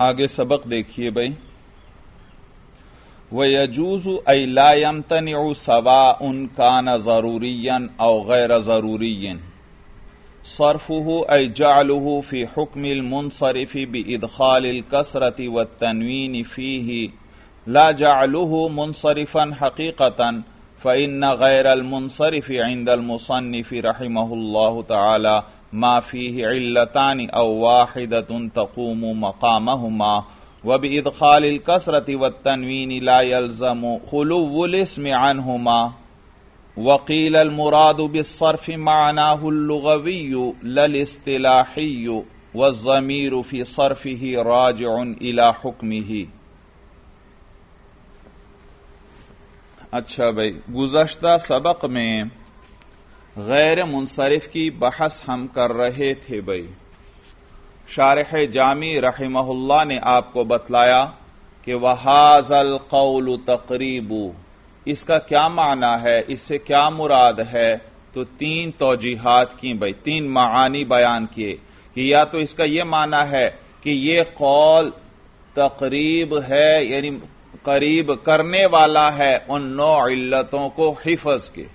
آگے سبق دیکھیے بھائی. وَيَجُوزُ أَيْ لَا يَمْتَنِعُ سَوَاءٌ كَانَ ضَرُورِيًّا أَوْ غَيْرَ ضَرُورِيٍّ صَرْفُهُ أَيْ جَعْلُهُ فِي حُكْمِ الْمُنصَرِفِ بِإِدْخَالِ الْكَسْرَةِ وَالتَّنْوِينِ فِيهِ لَا جَعْلُهُ مُنصَرِفًا حَقِيقَةً فَإِنَّ غَيْرَ الْمُنصَرِفِ عِنْدَ الْمُصَنِّفِ رَحِمَهُ اللَّهُ تَعَالَى مَا فِيهِ عِلَّتَانِ أَوْ وَاحِدَةٌ تَقُومُ مَقَامَهُمَا وَبِإِدْخَالِ الْكَسْرَةِ وَالتَّنْوِينِ لَا يَلْزَمُ خُلُوُّ الِاسْمِ عَنْهُمَا وَقِيلَ الْمُرَادُ بِالصَّرْفِ مَعْنَاهُ اللُّغَوِيُّ لَا الِاصْطِلَاحِيُّ وَالضَّمِيرُ فِي صَرْفِهِ رَاجِعٌ إِلَى حُكْمِهِ. اچھا بھائی، گزشتہ سبق میں غیر منصرف کی بحث ہم کر رہے تھے بھائی. شارح جامی رحمہ اللہ نے آپ کو بتلایا کہ وَهَذَا الْقَوْلُ تَقْرِیبُ، اس کا کیا معنی ہے، اس سے کیا مراد ہے. تو تین توجیحات کی بھائی، تین معانی بیان کیے کہ یا تو اس کا یہ معنی ہے کہ یہ قول تقریب ہے، یعنی قریب کرنے والا ہے ان 9 علتوں کو حفظ کے.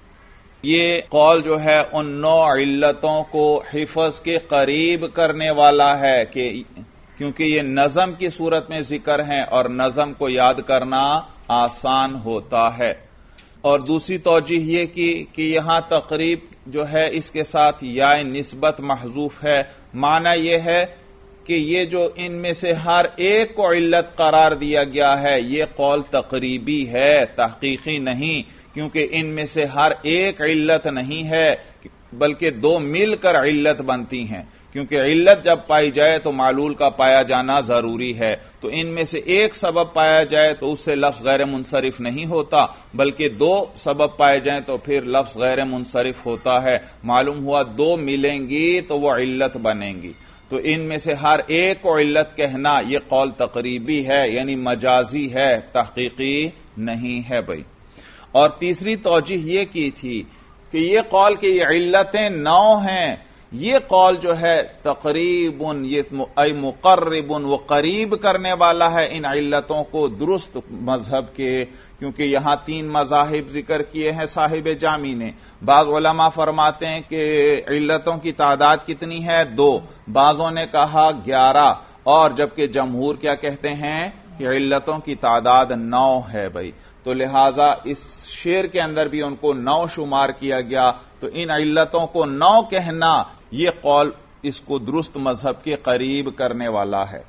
یہ قول جو ہے ان 9 علتوں کو حفظ کے قریب کرنے والا ہے کہ کیونکہ یہ نظم کی صورت میں ذکر ہیں اور نظم کو یاد کرنا آسان ہوتا ہے. اور دوسری توجیہ یہ کہ یہاں تقریب جو ہے اس کے ساتھ یا نسبت محذوف ہے. معنی یہ ہے کہ یہ جو ان میں سے ہر ایک کو علت قرار دیا گیا ہے یہ قول تقریبی ہے، تحقیقی نہیں، کیونکہ ان میں سے ہر ایک علت نہیں ہے بلکہ 2 مل کر علت بنتی ہیں. کیونکہ علت جب پائی جائے تو معلول کا پایا جانا ضروری ہے. تو ان میں سے ایک سبب پایا جائے تو اس سے لفظ غیر منصرف نہیں ہوتا، بلکہ 2 سبب پائے جائیں تو پھر لفظ غیر منصرف ہوتا ہے. معلوم ہوا 2 ملیں گی تو وہ علت بنیں گی. تو ان میں سے ہر ایک کو علت کہنا یہ قول تقریبی ہے، یعنی مجازی ہے، تحقیقی نہیں ہے بھائی. اور تیسری توجیہ یہ کی تھی کہ یہ قول کہ یہ علتیں 9 ہیں، یہ قول جو ہے تقریب، یہ مقرب، وہ قریب کرنے والا ہے ان علتوں کو درست مذہب کے. کیونکہ یہاں 3 مذاہب ذکر کیے ہیں صاحب جامی نے. بعض علماء فرماتے ہیں کہ علتوں کی تعداد کتنی ہے، 2، بعضوں نے کہا 11، اور جبکہ جمہور کیا کہتے ہیں کہ علتوں کی تعداد 9 ہے بھائی. تو لہذا اس شعر کے اندر بھی ان کو 9 شمار کیا گیا. تو ان علتوں کو 9 کہنا یہ قول اس کو درست مذہب کے قریب کرنے والا ہے.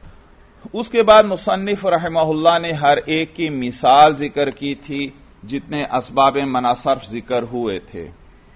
اس کے بعد مصنف رحمہ اللہ نے ہر ایک کی مثال ذکر کی تھی جتنے اسباب منع صرف ذکر ہوئے تھے.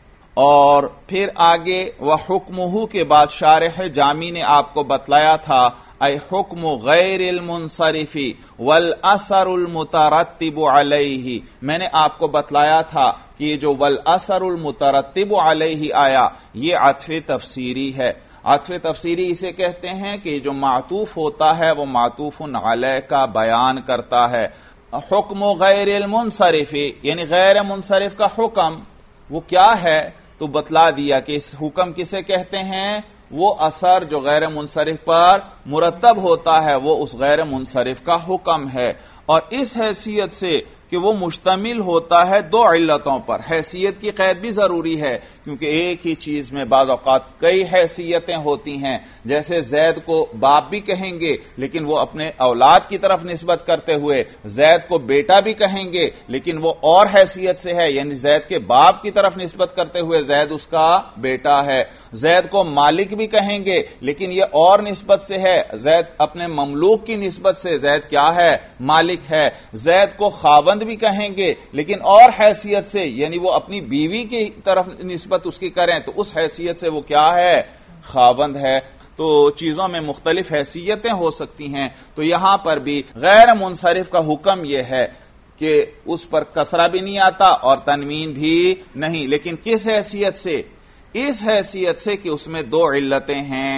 اور پھر آگے وحکمہ کے بعد شارح جامی نے آپ کو بتلایا تھا اے حکم غیر المنصرف والاثر المترتب علیہ. میں نے آپ کو بتلایا تھا کہ یہ جو والاثر المترتب علیہ آیا یہ عطف تفسیری ہے. عطف تفسیری اسے کہتے ہیں کہ جو معطوف ہوتا ہے وہ معطوف علیہ کا بیان کرتا ہے. حکم غیر المنصرف یعنی غیر منصرف کا حکم وہ کیا ہے تو بتلا دیا کہ اس حکم کسے کہتے ہیں، وہ اثر جو غیر منصرف پر مرتب ہوتا ہے وہ اس غیر منصرف کا حکم ہے. اور اس حیثیت سے کہ وہ مشتمل ہوتا ہے 2 علتوں پر. حیثیت کی قید بھی ضروری ہے کیونکہ ایک ہی چیز میں بعض اوقات کئی حیثیتیں ہوتی ہیں. جیسے زید کو باپ بھی کہیں گے لیکن وہ اپنے اولاد کی طرف نسبت کرتے ہوئے، زید کو بیٹا بھی کہیں گے لیکن وہ اور حیثیت سے ہے، یعنی زید کے باپ کی طرف نسبت کرتے ہوئے زید اس کا بیٹا ہے. زید کو مالک بھی کہیں گے لیکن یہ اور نسبت سے ہے، زید اپنے مملوک کی نسبت سے زید کیا ہے، مالک ہے. زید کو خاوند بھی کہیں گے لیکن اور حیثیت سے، یعنی وہ اپنی بیوی کی طرف نسبت اس کی کریں تو اس حیثیت سے وہ کیا ہے، خاوند ہے. تو چیزوں میں مختلف حیثیتیں ہو سکتی ہیں. تو یہاں پر بھی غیر منصرف کا حکم یہ ہے کہ اس پر کسرہ بھی نہیں آتا اور تنوین بھی نہیں. لیکن کس حیثیت سے؟ اس حیثیت سے کہ اس میں 2 علتیں ہیں،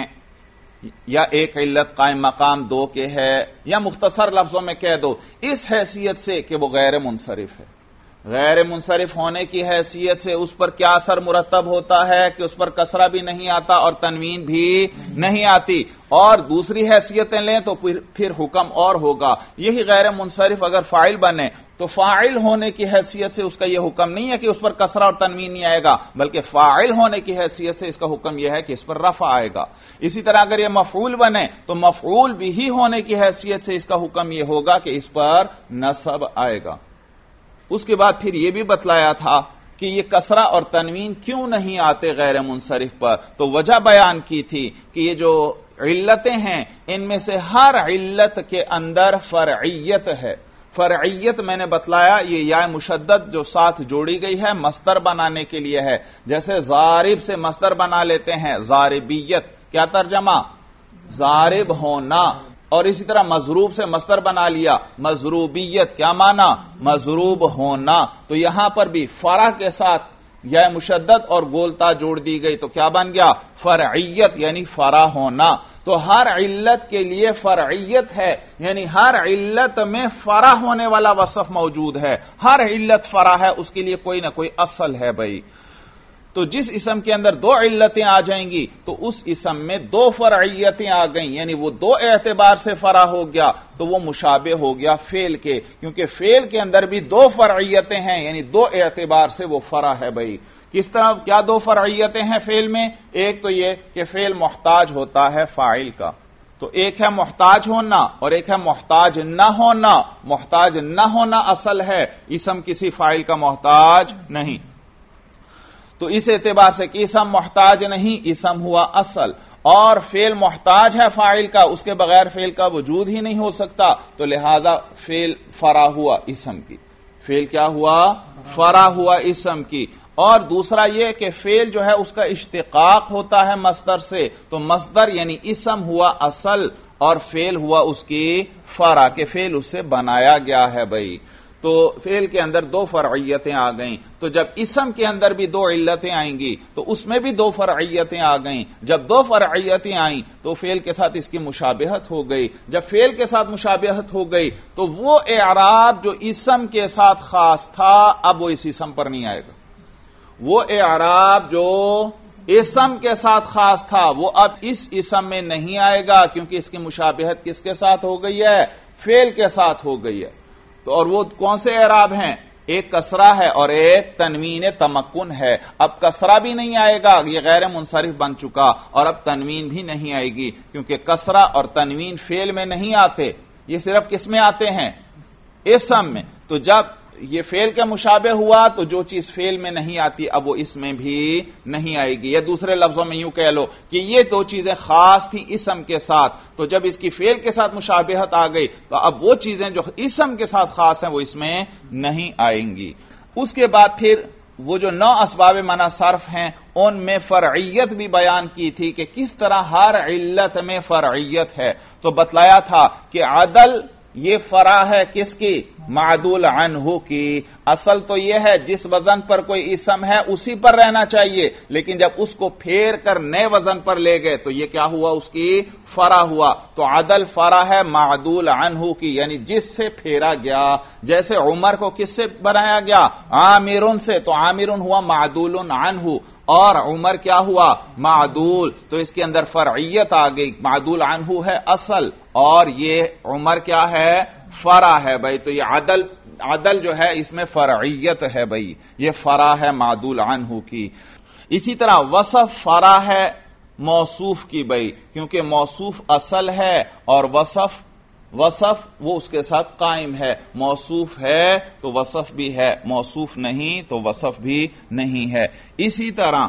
یا ایک علت قائم مقام 2 کے ہے، یا مختصر لفظوں میں کہہ دو اس حیثیت سے کہ وہ غیر منصرف ہے. غیر منصرف ہونے کی حیثیت سے اس پر کیا اثر مرتب ہوتا ہے کہ اس پر کسرہ بھی نہیں آتا اور تنوین بھی نہیں آتی، اور دوسری حیثیتیں لیں تو پھر حکم اور ہوگا. یہی غیر منصرف اگر فاعل بنے تو فاعل ہونے کی حیثیت سے اس کا یہ حکم نہیں ہے کہ اس پر کسرہ اور تنوین نہیں آئے گا، بلکہ فاعل ہونے کی حیثیت سے اس کا حکم یہ ہے کہ اس پر رفع آئے گا. اسی طرح اگر یہ مفعول بنے تو مفعول بھی ہونے کی حیثیت سے اس کا حکم یہ ہوگا کہ اس پر نصب آئے گا. اس کے بعد پھر یہ بھی بتلایا تھا کہ یہ کسرہ اور تنوین کیوں نہیں آتے غیر منصرف پر، تو وجہ بیان کی تھی کہ یہ جو علتیں ہیں ان میں سے ہر علت کے اندر فرعیت ہے. فرعیت میں نے بتلایا یہ یا مشدد جو ساتھ جوڑی گئی ہے مصدر بنانے کے لیے ہے. جیسے ضارب سے مصدر بنا لیتے ہیں ضاربیت، کیا ترجمہ؟ ضارب ہونا. اور اسی طرح مضروب سے مصدر بنا لیا مضروبیت، کیا معنی؟ مضروب ہونا. تو یہاں پر بھی فرع کے ساتھ یا مشدد اور گولتا جوڑ دی گئی تو کیا بن گیا؟ فرعیت، یعنی فرع ہونا. تو ہر علت کے لیے فرعیت ہے، یعنی ہر علت میں فرع ہونے والا وصف موجود ہے. ہر علت فرع ہے، اس کے لیے کوئی نہ کوئی اصل ہے بھائی. تو جس اسم کے اندر دو علتیں آ جائیں گی تو اس اسم میں دو فرعیتیں آ گئیں، یعنی وہ دو اعتبار سے فرع ہو گیا تو وہ مشابہ ہو گیا فعل کے، کیونکہ فعل کے اندر بھی دو فرعیتیں ہیں، یعنی دو اعتبار سے وہ فرع ہے بھائی. کس طرح کیا دو فرعیتیں ہیں فعل میں؟ ایک تو یہ کہ فعل محتاج ہوتا ہے فاعل کا، تو ایک ہے محتاج ہونا اور ایک ہے محتاج نہ ہونا. محتاج نہ ہونا اصل ہے، اسم کسی فاعل کا محتاج نہیں. تو اس اعتبار سے کہ اسم محتاج نہیں، اسم ہوا اصل، اور فعل محتاج ہے فاعل کا، اس کے بغیر فعل کا وجود ہی نہیں ہو سکتا، تو لہذا فعل فرع ہوا اسم کی. فعل کیا ہوا؟ فرع ہوا اسم کی. اور دوسرا یہ کہ فعل جو ہے اس کا اشتقاق ہوتا ہے مصدر سے، تو مصدر یعنی اسم ہوا اصل اور فعل ہوا اس کی فرع، کہ فعل اس سے بنایا گیا ہے بھائی. تو فعل کے اندر دو فرعیتیں آ گئیں. تو جب اسم کے اندر بھی دو علتیں آئیں گی تو اس میں بھی دو فرعیتیں آ گئیں. جب دو فرعیتیں آئیں تو فعل کے ساتھ اس کی مشابہت ہو گئی. جب فعل کے ساتھ مشابہت ہو گئی تو وہ اعراب جو اسم کے ساتھ خاص تھا اب وہ اس اسم پر نہیں آئے گا. وہ اعراب جو اسم کے ساتھ خاص تھا وہ اب اس اسم میں نہیں آئے گا، کیونکہ اس کی مشابہت کس کے ساتھ ہو گئی ہے؟ فعل کے ساتھ ہو گئی ہے. تو اور وہ کون سے اعراب ہیں؟ ایک کسرہ ہے اور ایک تنوین تمکن ہے. اب کسرہ بھی نہیں آئے گا، یہ غیر منصرف بن چکا، اور اب تنوین بھی نہیں آئے گی، کیونکہ کسرہ اور تنوین فعل میں نہیں آتے، یہ صرف کس میں آتے ہیں؟ اسم میں. تو جب یہ فعل کے مشابہ ہوا تو جو چیز فعل میں نہیں آتی اب وہ اس میں بھی نہیں آئے گی. یا دوسرے لفظوں میں یوں کہہ لو کہ یہ دو چیزیں خاص تھیں اسم کے ساتھ، تو جب اس کی فعل کے ساتھ مشابہت آ گئی تو اب وہ چیزیں جو اسم کے ساتھ خاص ہیں وہ اس میں نہیں آئیں گی. اس کے بعد پھر وہ جو 9 اسباب منع صرف ہیں ان میں فرعیت بھی بیان کی تھی کہ کس طرح ہر علت میں فرعیت ہے. تو بتلایا تھا کہ عدل یہ فرع ہے کس کی؟ معدول عنہ کی. اصل تو یہ ہے جس وزن پر کوئی اسم ہے اسی پر رہنا چاہیے، لیکن جب اس کو پھیر کر نئے وزن پر لے گئے تو یہ کیا ہوا؟ اس کی فرع ہوا. تو عدل فرع ہے معدول عنہ کی، یعنی جس سے پھیرا گیا. جیسے عمر کو کس سے بنایا گیا؟ عامر سے، تو عامر ہوا معدول عنہ اور عمر کیا ہوا؟ معدول. تو اس کے اندر فرعیت آ گئی. معدول عنہ ہے اصل اور یہ عمر کیا ہے؟ فرع ہے بھائی. تو یہ عدل جو ہے اس میں فرعیت ہے بھائی، یہ فرع ہے معدول عنہ کی. اسی طرح وصف فرع ہے موصوف کی بھائی، کیونکہ موصوف اصل ہے اور وصف وہ اس کے ساتھ قائم ہے. موصوف ہے تو وصف بھی ہے، موصوف نہیں تو وصف بھی نہیں ہے. اسی طرح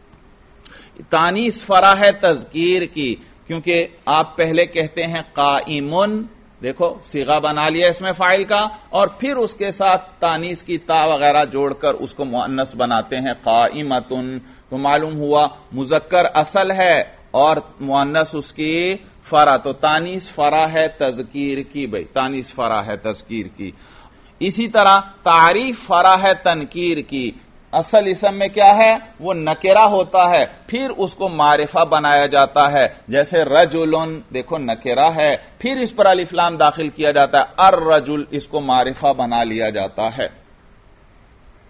تانیث فرع ہے تذکیر کی، کیونکہ آپ پہلے کہتے ہیں قائمن، دیکھو صیغہ بنا لیا اس میں فاعل کا، اور پھر اس کے ساتھ تانیث کی تا وغیرہ جوڑ کر اس کو مؤنث بناتے ہیں قائمتن. تو معلوم ہوا مذکر اصل ہے اور مؤنث اس کی فرع. تو تانیث فرع ہے تذکیر کی بھائی، تانیث فرع ہے تذکیر کی. اسی طرح تعریف فرع ہے تنکیر کی. اصل اسم میں کیا ہے؟ وہ نکرہ ہوتا ہے، پھر اس کو معرفہ بنایا جاتا ہے. جیسے رجلن، دیکھو نکرہ ہے، پھر اس پر الف لام داخل کیا جاتا ہے. الرجل، اس کو معرفہ بنا لیا جاتا ہے.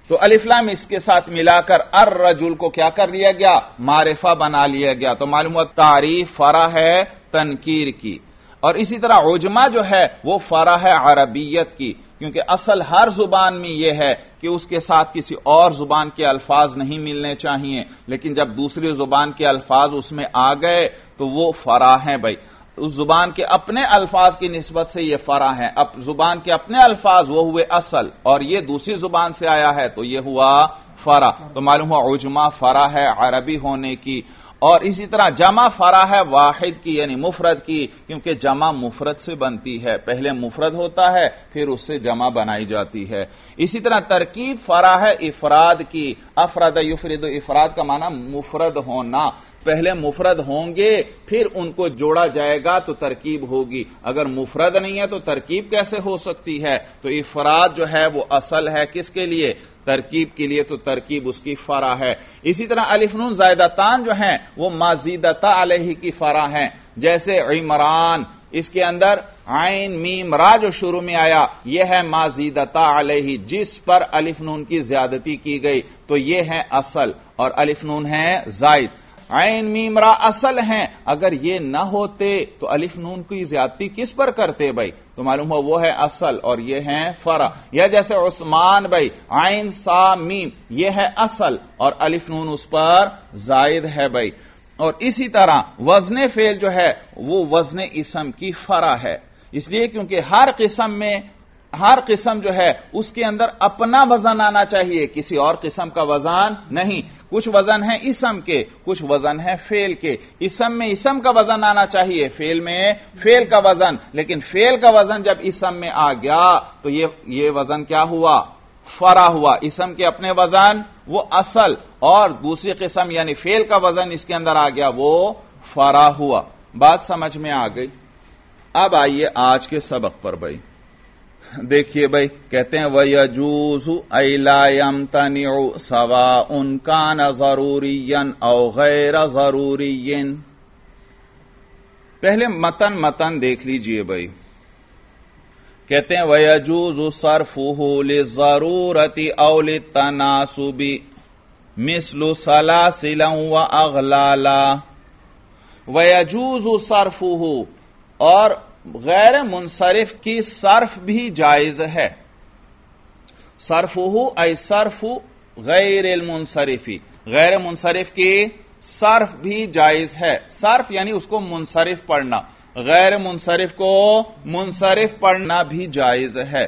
تو الف لام اس کے ساتھ ملا کر الرجل کو کیا کر لیا گیا؟ معرفہ بنا لیا گیا. تو معلوم ہوا تعریف فرع ہے تنکیر کی. اور اسی طرح عجمہ جو ہے وہ فرع ہے عربیت کی، کیونکہ اصل ہر زبان میں یہ ہے کہ اس کے ساتھ کسی اور زبان کے الفاظ نہیں ملنے چاہیے، لیکن جب دوسری زبان کے الفاظ اس میں آ گئے تو وہ فرع ہیں بھائی. اس زبان کے اپنے الفاظ کی نسبت سے یہ فرع ہیں. اب زبان کے اپنے الفاظ وہ ہوئے اصل، اور یہ دوسری زبان سے آیا ہے تو یہ ہوا فرع. تو معلوم ہوا عجمہ فرع ہے عربی ہونے کی. اور اسی طرح جمع فرع ہے واحد کی یعنی مفرد کی، کیونکہ جمع مفرد سے بنتی ہے، پہلے مفرد ہوتا ہے پھر اس سے جمع بنائی جاتی ہے. اسی طرح ترکیب فرع ہے افراد کی. افراد یفرد، افراد کا معنی مفرد ہونا. پہلے مفرد ہوں گے پھر ان کو جوڑا جائے گا تو ترکیب ہوگی. اگر مفرد نہیں ہے تو ترکیب کیسے ہو سکتی ہے؟ تو افراد جو ہے وہ اصل ہے کس کے لیے؟ ترکیب کے لیے. تو ترکیب اس کی فرع ہے. اسی طرح الف نون زائدتان جو ہیں وہ مازیدتا علیہ کی فرع ہیں. جیسے عمران، اس کے اندر عین میم را جو شروع میں آیا یہ ہے مازیدتا علیہ، جس پر الف نون کی زیادتی کی گئی تو یہ ہے اصل، اور الف نون ہے زائد. عین میم را اصل ہیں، اگر یہ نہ ہوتے تو الف نون کی زیادتی کس پر کرتے بھائی؟ تو معلوم ہو وہ ہے اصل اور یہ ہے فرع. یا جیسے عثمان بھائی، عین سا میم یہ ہے اصل اور الف نون اس پر زائد ہے بھائی. اور اسی طرح وزن فعل جو ہے وہ وزن اسم کی فرع ہے، اس لیے کیونکہ ہر قسم جو ہے اس کے اندر اپنا وزن آنا چاہیے، کسی اور قسم کا وزن نہیں. کچھ وزن ہے اسم کے، کچھ وزن ہے فعل کے. اسم میں اسم کا وزن آنا چاہیے، فعل میں فعل کا وزن، لیکن فعل کا وزن جب اسم میں آ گیا تو یہ وزن کیا ہوا؟ فرع ہوا. اسم کے اپنے وزن وہ اصل، اور دوسری قسم یعنی فعل کا وزن اس کے اندر آ گیا وہ فرع ہوا. بات سمجھ میں آ گئی؟ اب آئیے آج کے سبق پر بھائی. دیکھیے بھائی کہتے ہیں وَيَجُوزُ أَيْ لَا يَمْتَنِعُ سَوَاءٌ كَانَ ضَرُورِيًّا أَوْ غَيْرَ ضَرُورِيٍّ. پہلے متن دیکھ لیجئے بھائی. کہتے ہیں وَيَجُوزُ صَرْفُهُ لِلضَّرُورَةِ أَوْ لِلتَّنَاسُبِ مِثْلُ سَلَاسِلًا وَأَغْلَالًا. وَيَجُوزُ صَرْفُهُ، اور غیر منصرف کی صرف بھی جائز ہے. صرفہ ای صرف غیر المنصرفی، غیر منصرف کی صرف بھی جائز ہے. صرف یعنی اس کو منصرف پڑھنا، غیر منصرف کو منصرف پڑھنا بھی جائز ہے.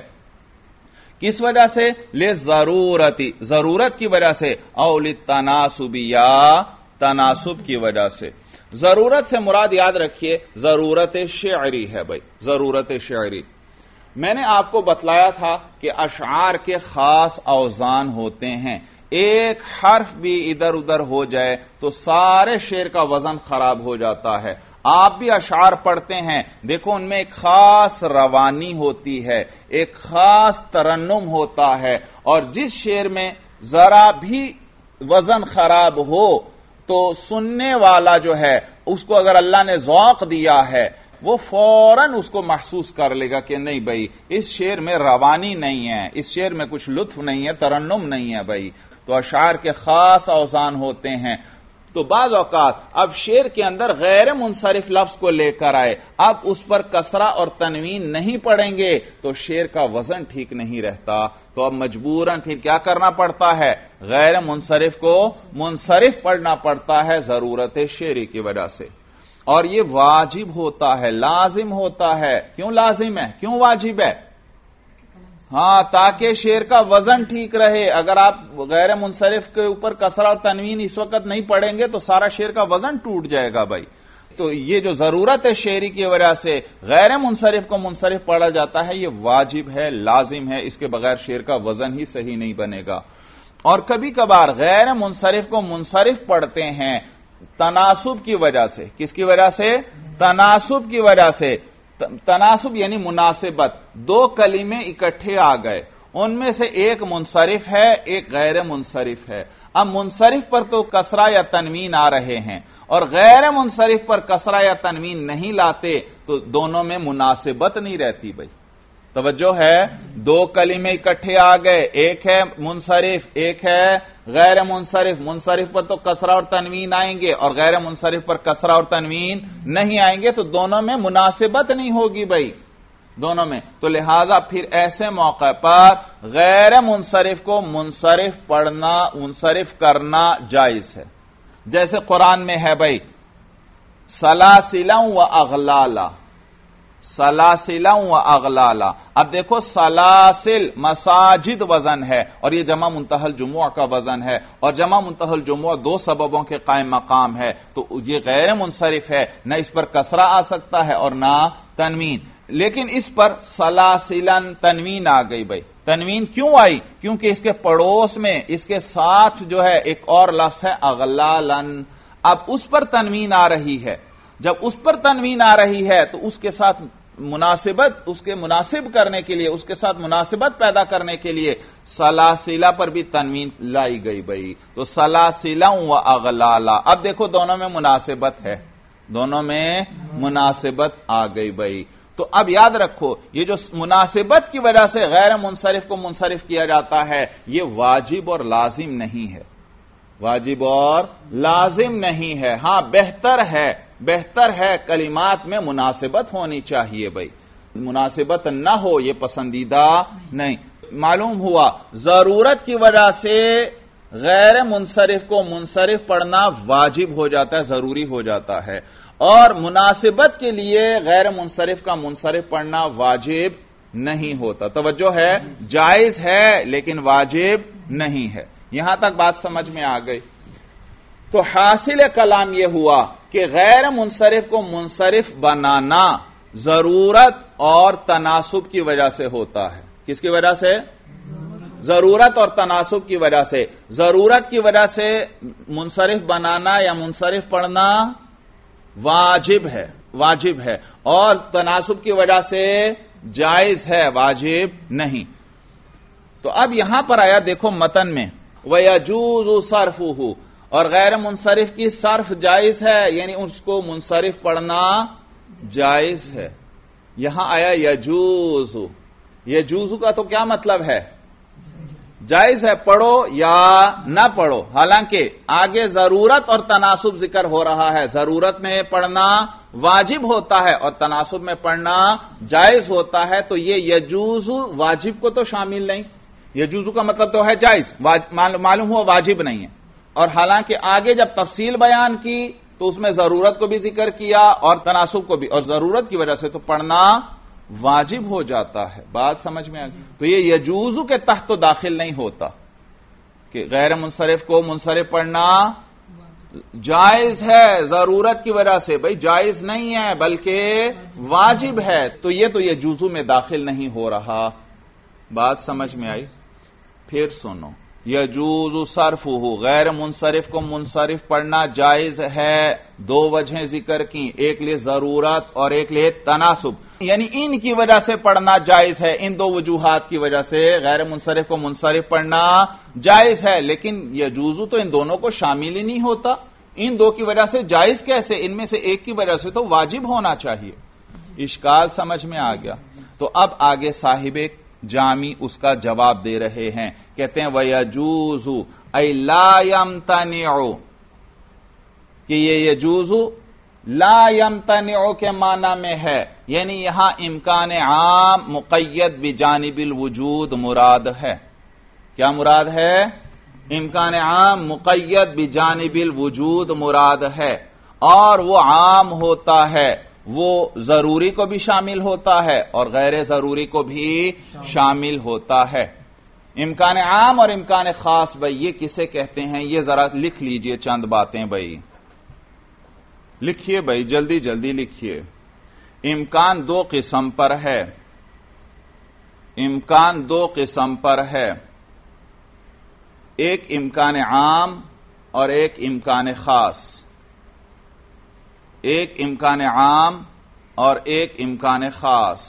کس وجہ سے؟ لِلضَّرُورَةِ، ضرورت کی وجہ سے، او لِلتَّنَاسُبِ، یا تناسب کی وجہ سے. ضرورت سے مراد یاد رکھیے ضرورت شعری ہے بھائی، ضرورت شعری. میں نے آپ کو بتلایا تھا کہ اشعار کے خاص اوزان ہوتے ہیں. ایک حرف بھی ادھر ادھر ہو جائے تو سارے شعر کا وزن خراب ہو جاتا ہے. آپ بھی اشعار پڑھتے ہیں، دیکھو ان میں ایک خاص روانی ہوتی ہے، ایک خاص ترنم ہوتا ہے، اور جس شعر میں ذرا بھی وزن خراب ہو تو سننے والا جو ہے اس کو اگر اللہ نے ذوق دیا ہے وہ فوراً اس کو محسوس کر لے گا کہ نہیں بھائی اس شعر میں روانی نہیں ہے، اس شعر میں کچھ لطف نہیں ہے، ترنم نہیں ہے بھائی. تو اشعار کے خاص اوزان ہوتے ہیں. تو بعض اوقات اب شعر کے اندر غیر منصرف لفظ کو لے کر آئے، اب اس پر کسرہ اور تنوین نہیں پڑیں گے تو شعر کا وزن ٹھیک نہیں رہتا. تو اب مجبوراً پھر کیا کرنا پڑتا ہے؟ غیر منصرف کو منصرف پڑھنا پڑتا ہے ضرورت شعری کی وجہ سے. اور یہ واجب ہوتا ہے، لازم ہوتا ہے. کیوں لازم ہے؟ کیوں واجب ہے؟ ہاں، تاکہ شعر کا وزن ٹھیک رہے. اگر آپ غیر منصرف کے اوپر کسرہ اور تنوین اس وقت نہیں پڑھیں گے تو سارا شعر کا وزن ٹوٹ جائے گا بھائی. تو یہ جو ضرورت ہے شعری کی وجہ سے غیر منصرف کو منصرف پڑھا جاتا ہے، یہ واجب ہے، لازم ہے. اس کے بغیر شعر کا وزن ہی صحیح نہیں بنے گا. اور کبھی کبھار غیر منصرف کو منصرف پڑھتے ہیں تناسب کی وجہ سے. کس کی وجہ سے؟ تناسب کی وجہ سے. تناسب یعنی مناسبت. دو کلمے اکٹھے آ گئے، ان میں سے ایک منصرف ہے ایک غیر منصرف ہے. اب منصرف پر تو کسرہ یا تنوین آ رہے ہیں اور غیر منصرف پر کسرہ یا تنوین نہیں لاتے تو دونوں میں مناسبت نہیں رہتی بھائی. توجہ ہے، دو کلمے اکٹھے آ گئے، ایک ہے منصرف ایک ہے غیر منصرف. منصرف پر تو کسرہ اور تنوین آئیں گے اور غیر منصرف پر کسرہ اور تنوین نہیں آئیں گے، تو دونوں میں مناسبت نہیں ہوگی بھائی، دونوں میں. تو لہذا پھر ایسے موقع پر غیر منصرف کو منصرف پڑھنا، منصرف کرنا جائز ہے. جیسے قرآن میں ہے بھائی سلاسلا و اغلالا، سلاسلا و اغلالا. اب دیکھو سلاسل مساجد وزن ہے اور یہ جمع منتہی الجموع کا وزن ہے، اور جمع منتہی الجموع دو سببوں کے قائم مقام ہے، تو یہ غیر منصرف ہے، نہ اس پر کسرہ آ سکتا ہے اور نہ تنوین. لیکن اس پر سلاسلن تنوین آ گئی بھائی. تنوین کیوں آئی؟ کیونکہ اس کے پڑوس میں اس کے ساتھ جو ہے ایک اور لفظ ہے اغلالن. اب اس پر تنوین آ رہی ہے، جب اس پر تنوین آ رہی ہے تو اس کے ساتھ مناسبت، اس کے مناسب کرنے کے لیے، اس کے ساتھ مناسبت پیدا کرنے کے لیے سلاسلہ پر بھی تنوین لائی گئی بھائی. تو سلاسلا و اغلالا. اب دیکھو دونوں میں مناسبت ہے، دونوں میں مناسبت آ گئی بھائی. تو اب یاد رکھو یہ جو مناسبت کی وجہ سے غیر منصرف کو منصرف کیا جاتا ہے یہ واجب اور لازم نہیں ہے، واجب اور لازم نہیں ہے. ہاں بہتر ہے کلمات میں مناسبت ہونی چاہیے بھائی، مناسبت نہ ہو یہ پسندیدہ نہیں. معلوم ہوا ضرورت کی وجہ سے غیر منصرف کو منصرف پڑھنا واجب ہو جاتا ہے، ضروری ہو جاتا ہے، اور مناسبت کے لیے غیر منصرف کا منصرف پڑھنا واجب نہیں ہوتا. توجہ ہے، جائز ہے لیکن واجب نہیں ہے. یہاں تک بات سمجھ میں آ گئی. تو حاصل کلام یہ ہوا کہ غیر منصرف کو منصرف بنانا ضرورت اور تناسب کی وجہ سے ہوتا ہے. کس کی وجہ سے؟ ضرورت اور تناسب کی وجہ سے. ضرورت کی وجہ سے منصرف بنانا یا منصرف پڑھنا واجب ہے، اور تناسب کی وجہ سے جائز ہے، واجب نہیں. تو اب یہاں پر آیا دیکھو متن میں وَيَجُوزُ صَرْفُهُ، اور غیر منصرف کی صرف جائز ہے، یعنی اس کو منصرف پڑھنا جائز ہے. یہاں آیا یجوز. یجوز کا تو کیا مطلب ہے؟ جائز ہے، پڑھو یا نہ پڑھو. حالانکہ آگے ضرورت اور تناسب ذکر ہو رہا ہے. ضرورت میں پڑھنا واجب ہوتا ہے اور تناسب میں پڑھنا جائز ہوتا ہے. تو یہ یجوز واجب کو تو شامل نہیں. یجوز کا مطلب تو ہے جائز، معلوم ہوا واجب نہیں ہے. اور حالانکہ آگے جب تفصیل بیان کی تو اس میں ضرورت کو بھی ذکر کیا اور تناسب کو بھی، اور ضرورت کی وجہ سے تو پڑھنا واجب ہو جاتا ہے. بات سمجھ میں آ گئی؟ تو یہ یجوز کے تحت تو داخل نہیں ہوتا کہ غیر منصرف کو منصرف پڑھنا جائز ہے ضرورت کی وجہ سے. بھائی جائز نہیں ہے بلکہ واجب ہے، تو یہ یجوز میں داخل نہیں ہو رہا. بات سمجھ میں آئی؟ پھر سنو، یجوز صرفہ، غیر منصرف کو منصرف پڑھنا جائز ہے. دو وجہیں ذکر کی، ایک لیے ضرورت اور ایک لیے تناسب، یعنی ان کی وجہ سے پڑھنا جائز ہے. ان دو وجوہات کی وجہ سے غیر منصرف کو منصرف پڑھنا جائز ہے. لیکن یجوز تو ان دونوں کو شامل ہی نہیں ہوتا. ان دو کی وجہ سے جائز کیسے؟ ان میں سے ایک کی وجہ سے تو واجب ہونا چاہیے. اشکال سمجھ میں آ گیا؟ تو اب آگے صاحب جامی اس کا جواب دے رہے ہیں. کہتے ہیں وَيَجُوزُ أَيْ لَا يَمْتَنِعُ، کہ یہ یجوز لا يمتنع کے معنی میں ہے، یعنی یہاں امکان عام مقید بجانب الوجود مراد ہے. کیا مراد ہے؟ امکان عام مقید بجانب الوجود مراد ہے. اور وہ عام ہوتا ہے، وہ ضروری کو بھی شامل ہوتا ہے اور غیر ضروری کو بھی شامل ہوتا ہے. امکان عام اور امکان خاص بھائی یہ کسے کہتے ہیں؟ یہ ذرا لکھ لیجئے چند باتیں بھائی، لکھیے بھائی، جلدی جلدی لکھیے. امکان دو قسم پر ہے. امکان دو قسم پر ہے، ایک امکان عام اور ایک امکان خاص. ایک امکان عام اور ایک امکان خاص.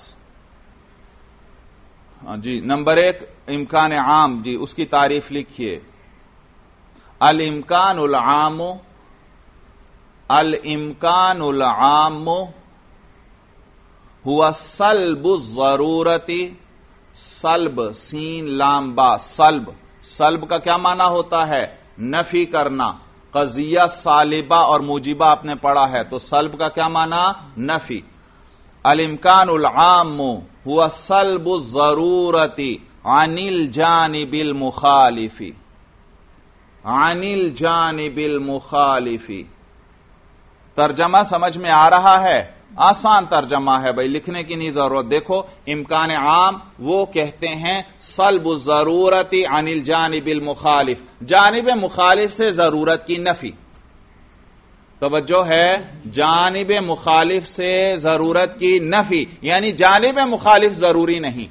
جی نمبر ایک امکان عام، جی اس کی تعریف لکھیے. الامکان العام، الامکان العام हुआ सल्ब ज़रूरती, सल्ब सीन लाम बा, सल्ब, सल्ब का क्या माना होता है? नफी करना। क़ज़िया सालिबा और मुजिबा आपने पढ़ा है, तो सल्ब का क्या माना? नफी। अल इम्कानुल आम्मु हुआ सल्बु ज़रूरती अनिल जानिबिल मुखालिफी, अनिल जानिबिल मुखालिफी। तर्जमा समझ में आ रहा है? आसान तर्जमा है भाई, लिखने की नहीं जरूरत। देखो, इम्कान आम वो कहते हैं सल्बु ज़रूरती अनिल जानिबिल मुखालिफ, जानिब मुखालिफ से जरूरत की नफी। तवज्जो है, जानिब मुखालिफ से जरूरत की नफी, यानी जानिब मुखालिफ जरूरी नहीं,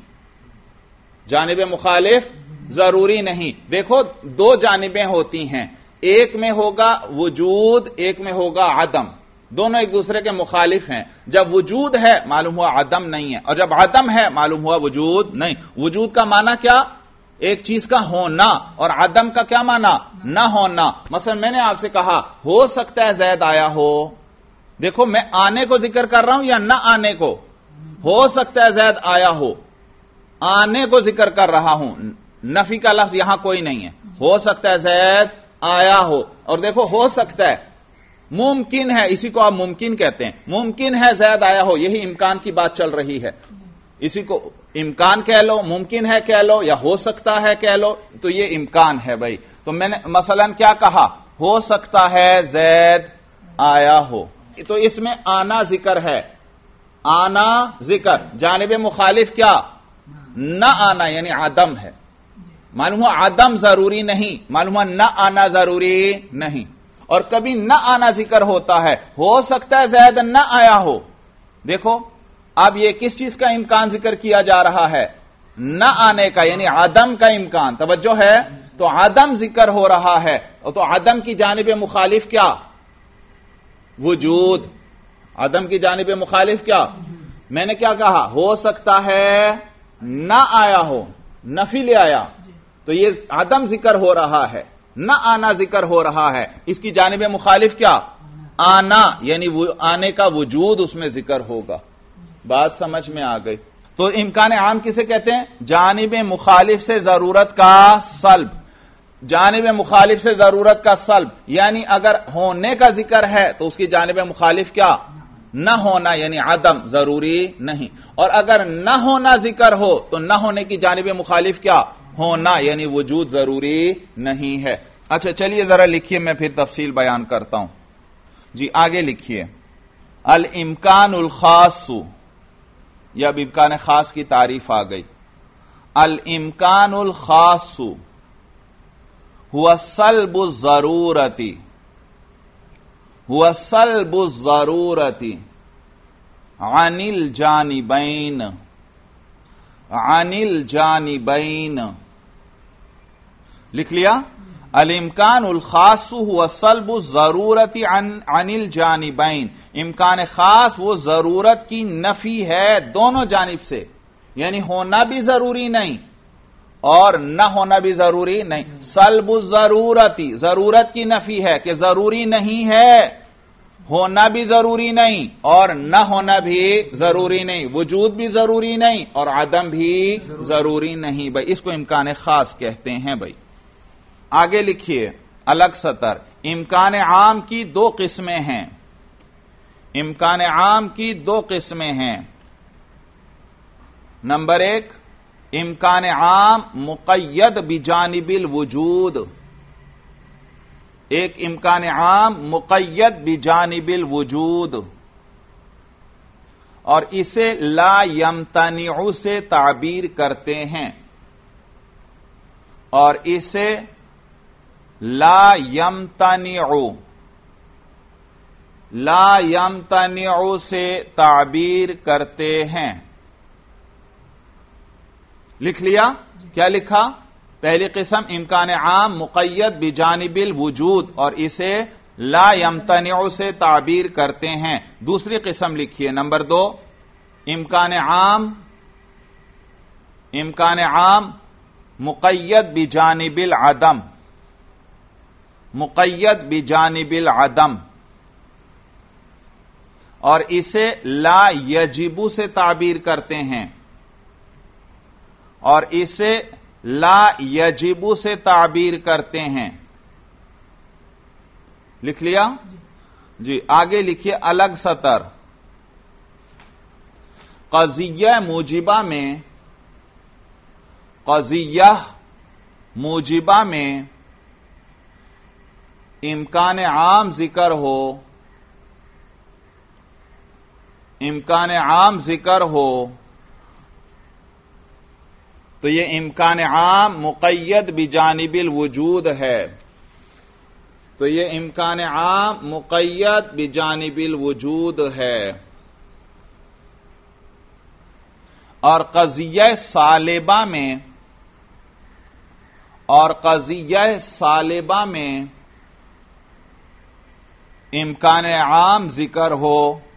जानिब मुखालिफ जरूरी नहीं। देखो, दो जानिबें होती हैं, एक में होगा वजूद, एक में होगा अदम, दोनों एक दूसरे के मुखालिफ हैं। जब वजूद है मालूम हुआ अदम नहीं है, और जब अदम है मालूम हुआ वजूद नहीं। वजूद का माना क्या? एक चीज का होना, और अदम का क्या माना? ना होना। मसलन मैंने आपसे कहा हो सकता है जैद आया हो, देखो मैं आने को जिक्र कर रहा हूं या ना आने को? हो सकता है जैद आया हो, आने को जिक्र कर रहा हूं, नफी का लफ्ज यहां कोई नहीं है। हो सकता है जैद आया हो, और देखो हो सकता है, मुमकिन है, इसी को आप मुमकिन कहते हैं, मुमकिन है जैद आया हो, यही इम्कान की बात चल रही है। इसी को इम्कान कह लो, मुमकिन है कह लो, या हो सकता है कह लो, तो ये इम्कान है भाई। तो मैंने मसलन क्या कहा? हो सकता है जैद आया हो, तो इसमें आना जिक्र है, आना जिक्र। जानिब मुखालिफ क्या? न आना, यानी आदम है। मालूम हुआ आदम जरूरी नहीं, मालूम हुआ न आना जरूरी नहीं। और कभी न आना जिक्र होता है, हो सकता है जैद न आया हो। देखो, अब ये किस चीज का इम्कान जिक्र किया जा रहा है? न आने का, यानी आदम का इम्कान। तवज्जो है, तो आदम जिक्र हो रहा है, तो आदम की जानिब मुखालिफ क्या? वजूद। आदम की जानिब मुखालिफ क्या? मैंने क्या कहा? हो सकता है न आया हो, नफी ले आया, तो ये आदम जिक्र हो रहा है, न आना जिक्र हो रहा है। इसकी जानिब मुखालिफ क्या? आना, यानी आने का वजूद उसमें जिक्र होगा। बात समझ में आ गई? तो इम्कान आम किसे कहते हैं? जानिब मुखालिफ से जरूरत का सल्ब, जानिब मुखालिफ से जरूरत का सल्ब, यानी अगर होने का जिक्र है तो उसकी जानिब मुखालिफ क्या? न होना, यानी आदम, जरूरी नहीं। और अगर न होना जिक्र हो तो न होने की जानिब मुखालिफ क्या? होना, यानी वजूद जरूरी नहीं है। अच्छा चलिए जरा लिखिए, मैं फिर तफसील बयान करता हूं जी। आगे लिखिए, अल इम्कानुल खासु, या अब इम्कान खास की तारीफ आ गई। अल इम्कानुल खासु हुआ सल्बु जरूरती, हुआ सल्बु जरूरती अनिल जानिबैन, अनिल जानिबैन। लिख लिया? अल इम्कानुल खासु हुआ सल्बु जरूरती अनिल जानिबैन। इम्कान खास वो जरूरत की नफी है दोनों जानिब से, यानी होना भी जरूरी नहीं और न होना भी जरूरी नहीं। सल्बु जरूरती, जरूरत की नफी है कि जरूरी नहीं है, होना भी जरूरी नहीं और न होना भी जरूरी नहीं, वजूद भी जरूरी नहीं और आदम भी जरूरी नहीं भाई। इसको इम्कान खास कहते हैं भाई। आगे लिखिए, अलग सतर। इम्कान आम की दो किस्में हैं, इम्कान आम की दो किस्में हैं। नंबर एक, इम्कान आम मुक़य्यद बिजानिबिल वजूद। एक इम्कान आम मुक़य्यद बिजानिबिल वजूद, और इसे ला यमतनिउ से ताबीर करते हैं, और इसे ला यमतनिउ, ला यमतनिउ से ताबीर करते हैं। लिख लिया? क्या लिखा? पहली किस्म इम्कान आम मुक़य्यद बिजानिबिल वजूद, और इसे ला यमतनिउ से ताबीर करते हैं। दूसरी किस्म लिखिए, नंबर दो, इम्कान आम मुक़य्यद बिजानिबिल अदम, मुक़य्यद बिजानिबिल अदम। اور اسے لا یجبو سے تعبیر کرتے ہیں، اور اسے لا یجبو سے تعبیر کرتے ہیں. لکھ لیا؟ جی آگے لکھیے الگ سطر. قضیہ موجبہ میں، قضیہ موجبہ میں امکان عام ذکر ہو، امکان عام ذکر ہو تو یہ امکان عام مقید بجانب الوجود ہے، تو یہ امکان عام مقید بجانب الوجود ہے. اور قضیہ سالبہ میں، اور قضیہ سالبہ میں امکان عام ذکر ہو،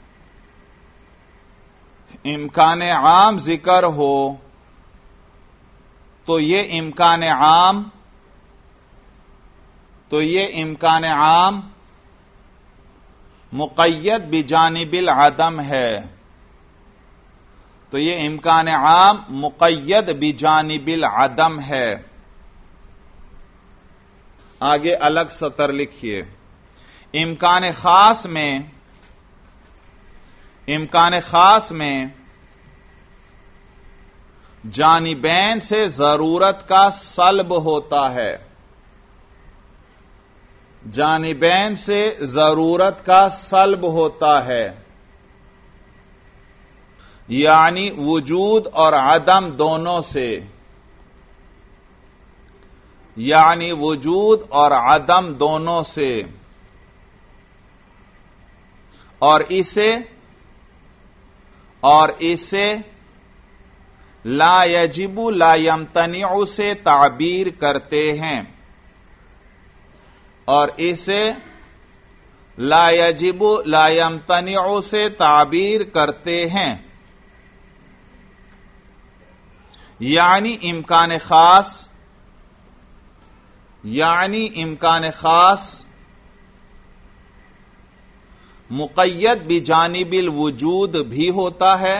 امکان عام ذکر ہو تو یہ امکان عام، تو یہ امکان عام مقید بجانب العدم ہے، تو یہ امکان عام مقید بجانب العدم ہے. آگے الگ سطر لکھیے. امکان خاص میں، امکان خاص میں جانبین سے ضرورت کا سلب ہوتا ہے، جانبین سے ضرورت کا سلب ہوتا ہے، یعنی وجود اور عدم دونوں سے، یعنی وجود اور عدم دونوں سے. اور اسے لا یجب لا یمتنع سے تعبیر کرتے ہیں، اور اسے لا یجب لا یمتنع سے تعبیر کرتے ہیں. یعنی امکان خاص، یعنی امکان خاص مقید بجانب الوجود بھی ہوتا ہے،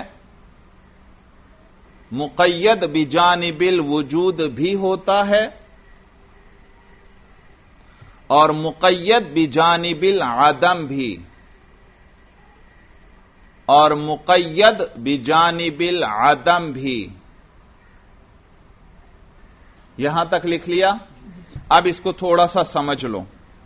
مقید بجانب الوجود بھی ہوتا ہے، اور مقید بجانب العدم بھی، اور مقید بجانب العدم بھی. یہاں تک لکھ لیا؟ اب اس کو تھوڑا سا سمجھ لو.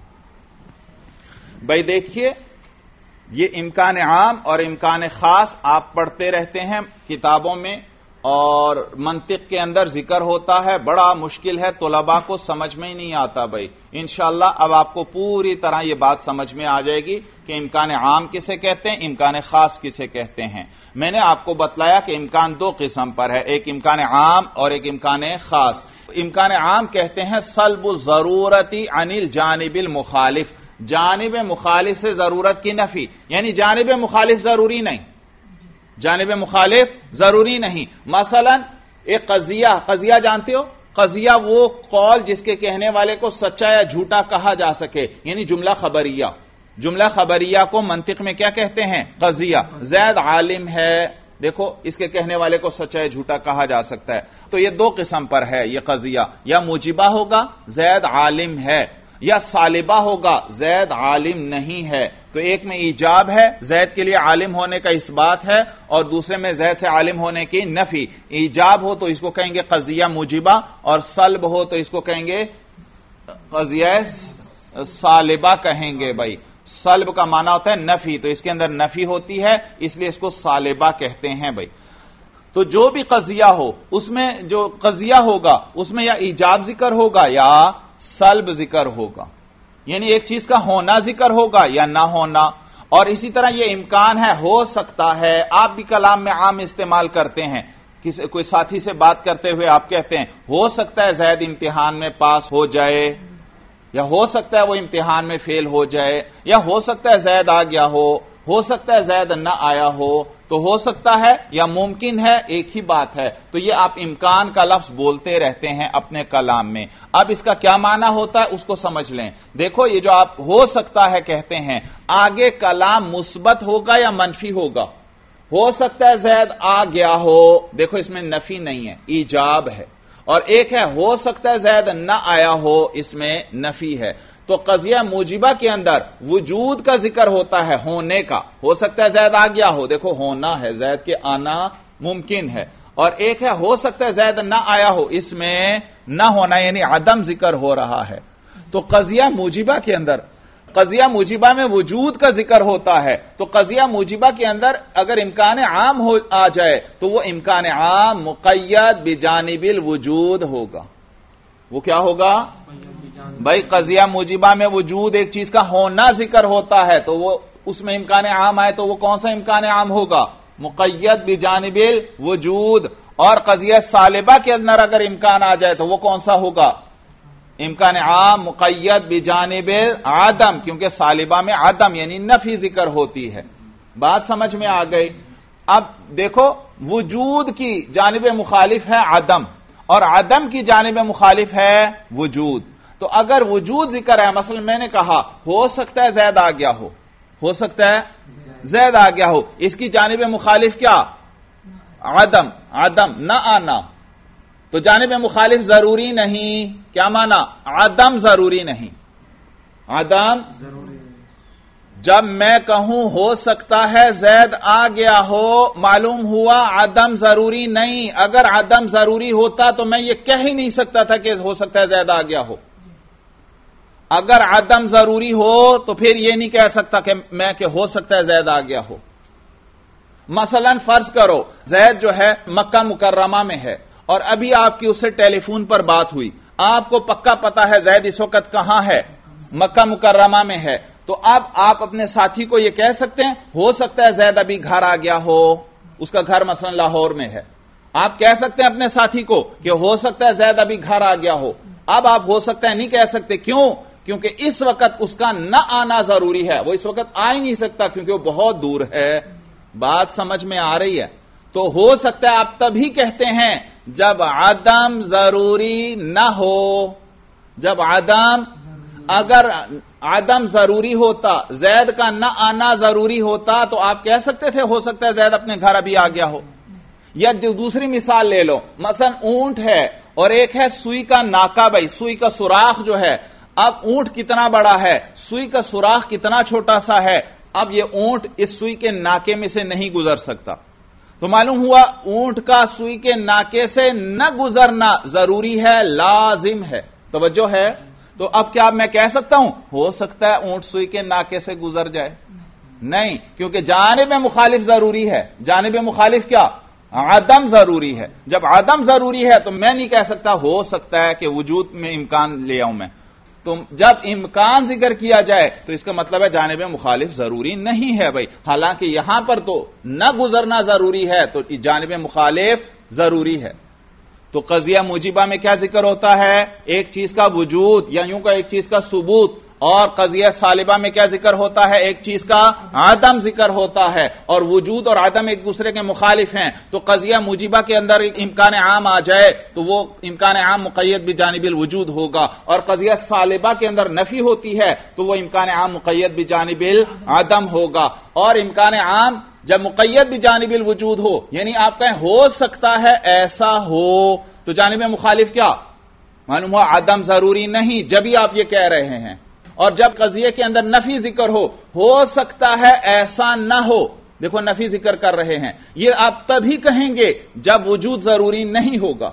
بھائی دیکھیے، یہ امکان عام اور امکان خاص آپ پڑھتے رہتے ہیں کتابوں میں، اور منطق کے اندر ذکر ہوتا ہے. بڑا مشکل ہے، طلباء کو سمجھ میں ہی نہیں آتا. بھائی انشاءاللہ اب آپ کو پوری طرح یہ بات سمجھ میں آ جائے گی کہ امکان عام کسے کہتے ہیں، امکان خاص کسے کہتے ہیں. میں نے آپ کو بتلایا کہ امکان دو قسم پر ہے، ایک امکان عام اور ایک امکان خاص. امکان عام کہتے ہیں سلب الضرورت عن الجانب المخالف، جانب مخالف سے ضرورت کی نفی، یعنی جانب مخالف ضروری نہیں، جانب مخالف ضروری نہیں. مثلا ایک قضیہ جانتے ہو؟ قضیہ وہ قول جس کے کہنے والے کو سچا یا جھوٹا کہا جا سکے، یعنی جملہ خبریہ. جملہ خبریہ کو منطق میں کیا کہتے ہیں؟ قضیہ. زید عالم ہے، دیکھو اس کے کہنے والے کو سچا یا جھوٹا کہا جا سکتا ہے. تو یہ دو قسم پر ہے یہ قضیہ، یا موجبہ ہوگا زید عالم ہے، یا سالبہ ہوگا زید عالم نہیں ہے. تو ایک میں ایجاب ہے، زید کے لیے عالم ہونے کا اس بات ہے، اور دوسرے میں زید سے عالم ہونے کی نفی. ایجاب ہو تو اس کو کہیں گے قضیہ موجبہ، اور سلب ہو تو اس کو کہیں گے قضیہ سالبہ کہیں گے. بھائی سلب کا معنی ہوتا ہے نفی، تو اس کے اندر نفی ہوتی ہے، اس لیے اس کو سالبہ کہتے ہیں. بھائی تو جو بھی قضیہ ہو، اس میں جو قضیہ ہوگا اس میں یا ایجاب ذکر ہوگا یا سلب ذکر ہوگا، یعنی ایک چیز کا ہونا ذکر ہوگا یا نہ ہونا. اور اسی طرح یہ امکان ہے، ہو سکتا ہے. آپ بھی کلام میں عام استعمال کرتے ہیں، کوئی ساتھی سے بات کرتے ہوئے آپ کہتے ہیں ہو سکتا ہے زید امتحان میں پاس ہو جائے، یا ہو سکتا ہے وہ امتحان میں فیل ہو جائے، یا ہو سکتا ہے زید آ گیا ہو سکتا ہے زید نہ آیا ہو، تو ہو سکتا ہے یا ممکن ہے ایک ہی بات ہے. تو یہ آپ امکان کا لفظ بولتے رہتے ہیں اپنے کلام میں. اب اس کا کیا معنی ہوتا ہے اس کو سمجھ لیں. دیکھو یہ جو آپ ہو سکتا ہے کہتے ہیں، آگے کلام مثبت ہوگا یا منفی ہوگا؟ ہو سکتا ہے زید آ گیا ہو، دیکھو اس میں نفی نہیں ہے، ایجاب ہے. اور ایک ہے ہو سکتا ہے زید نہ آیا ہو، اس میں نفی ہے. تو قضیہ موجبہ کے اندر وجود کا ذکر ہوتا ہے، ہونے کا. ہو سکتا ہے زید آ گیا ہو، دیکھو ہونا ہے، زید کے آنا ممکن ہے. اور ایک ہے ہو سکتا ہے زید نہ آیا ہو، اس میں نہ ہونا یعنی عدم ذکر ہو رہا ہے. تو قضیہ موجبہ کے اندر، قضیہ موجبہ میں وجود کا ذکر ہوتا ہے، تو قضیہ موجبہ کے اندر اگر امکان عام آ جائے تو وہ امکان عام مقید بجانب الوجود ہوگا. وہ کیا ہوگا بھائی؟ قضیہ موجبہ میں وجود ایک چیز کا ہونا ذکر ہوتا ہے، تو وہ اس میں امکان عام آئے تو وہ کون سا امکان عام ہوگا؟ مقید بجانب الوجود. اور قضیہ سالبہ کے اندر اگر امکان آ جائے تو وہ کون سا ہوگا؟ امکان عام مقید بجانب عدم، کیونکہ سالبہ میں عدم یعنی نفی ذکر ہوتی ہے. بات سمجھ میں آ گئی؟ اب دیکھو وجود کی جانب مخالف ہے عدم، اور عدم کی جانب مخالف ہے وجود. تو اگر وجود ذکر ہے، مثلا میں نے کہا ہو سکتا ہے زید آ گیا ہو، ہو سکتا ہے زید آ گیا ہو، اس کی جانب مخالف کیا؟ عدم، عدم نہ آنا. تو جانب مخالف ضروری نہیں، کیا مانا؟ عدم ضروری نہیں. عدم جب میں کہوں ہو سکتا ہے زید آ گیا ہو، معلوم ہوا عدم ضروری نہیں. اگر عدم ضروری ہوتا تو میں یہ کہہ ہی نہیں سکتا تھا کہ ہو سکتا ہے زید آ گیا ہو. اگر عدم ضروری ہو تو پھر یہ نہیں کہہ سکتا کہ میں کہ ہو سکتا ہے زید آ گیا ہو. مثلا فرض کرو زید جو ہے مکہ مکرمہ میں ہے، اور ابھی آپ کی اس سے ٹیلی فون پر بات ہوئی، آپ کو پکا پتا ہے زید اس وقت کہاں ہے؟ مکہ مکرمہ میں ہے. تو اب آپ اپنے ساتھی کو یہ کہہ سکتے ہیں ہو سکتا ہے زید ابھی گھر آ گیا ہو، اس کا گھر مثلا لاہور میں ہے. آپ کہہ سکتے ہیں اپنے ساتھی کو کہ ہو سکتا ہے زید ابھی گھر آ گیا ہو. اب آپ ہو سکتا ہے نہیں کہہ سکتے، کیوں؟ کیونکہ اس وقت اس کا نہ آنا ضروری ہے، وہ اس وقت آ ہی نہیں سکتا کیونکہ وہ بہت دور ہے. بات سمجھ میں آ رہی ہے؟ تو ہو سکتا ہے آپ تبھی کہتے ہیں جب عدم ضروری نہ ہو. جب اگر عدم ضروری ہوتا، زید کا نہ آنا ضروری ہوتا، تو آپ کہہ سکتے تھے ہو سکتا ہے زید اپنے گھر ابھی آ گیا ہو. یا دوسری مثال لے لو، مثلا اونٹ ہے اور ایک ہے سوئی کا ناکا. بھائی سوئی کا سوراخ جو ہے، اب اونٹ کتنا بڑا ہے، سوئی کا سوراخ کتنا چھوٹا سا ہے. اب یہ اونٹ اس سوئی کے ناکے میں سے نہیں گزر سکتا. تو معلوم ہوا اونٹ کا سوئی کے ناکے سے نہ گزرنا ضروری ہے، لازم ہے. توجہ ہے؟ تو اب کیا میں کہہ سکتا ہوں ہو سکتا ہے اونٹ سوئی کے ناکے سے گزر جائے؟ نہیں، کیونکہ جانب مخالف ضروری ہے. جانب مخالف کیا؟ عدم ضروری ہے. جب عدم ضروری ہے تو میں نہیں کہہ سکتا ہو سکتا ہے کہ وجود میں امکان لے آؤں میں. تو جب امکان ذکر کیا جائے تو اس کا مطلب ہے جانب مخالف ضروری نہیں ہے. بھائی حالانکہ یہاں پر تو نہ گزرنا ضروری ہے، تو جانب مخالف ضروری ہے. تو قضیہ موجبہ میں کیا ذکر ہوتا ہے؟ ایک چیز کا وجود یا یوں کا ایک چیز کا ثبوت. اور قضیہ سالبہ میں کیا ذکر ہوتا ہے؟ ایک چیز کا عدم ذکر ہوتا ہے. اور وجود اور عدم ایک دوسرے کے مخالف ہیں. تو قضیہ موجبہ کے اندر ایک امکان عام آ جائے تو وہ امکان عام مقید بجانب الوجود ہوگا. اور قضیہ سالبہ کے اندر نفی ہوتی ہے تو وہ امکان عام مقید بجانب العدم ہوگا. اور امکان عام جب مقید بجانب الوجود ہو، یعنی آپ کہیں ہو سکتا ہے ایسا ہو، تو جانب مخالف کیا؟ معلوم ہوا عدم ضروری نہیں، جبھی آپ یہ کہہ رہے ہیں. اور جب قضیے کے اندر نفی ذکر ہو سکتا ہے ایسا نہ ہو، دیکھو نفی ذکر کر رہے ہیں، یہ آپ تبھی کہیں گے جب وجود ضروری نہیں ہوگا.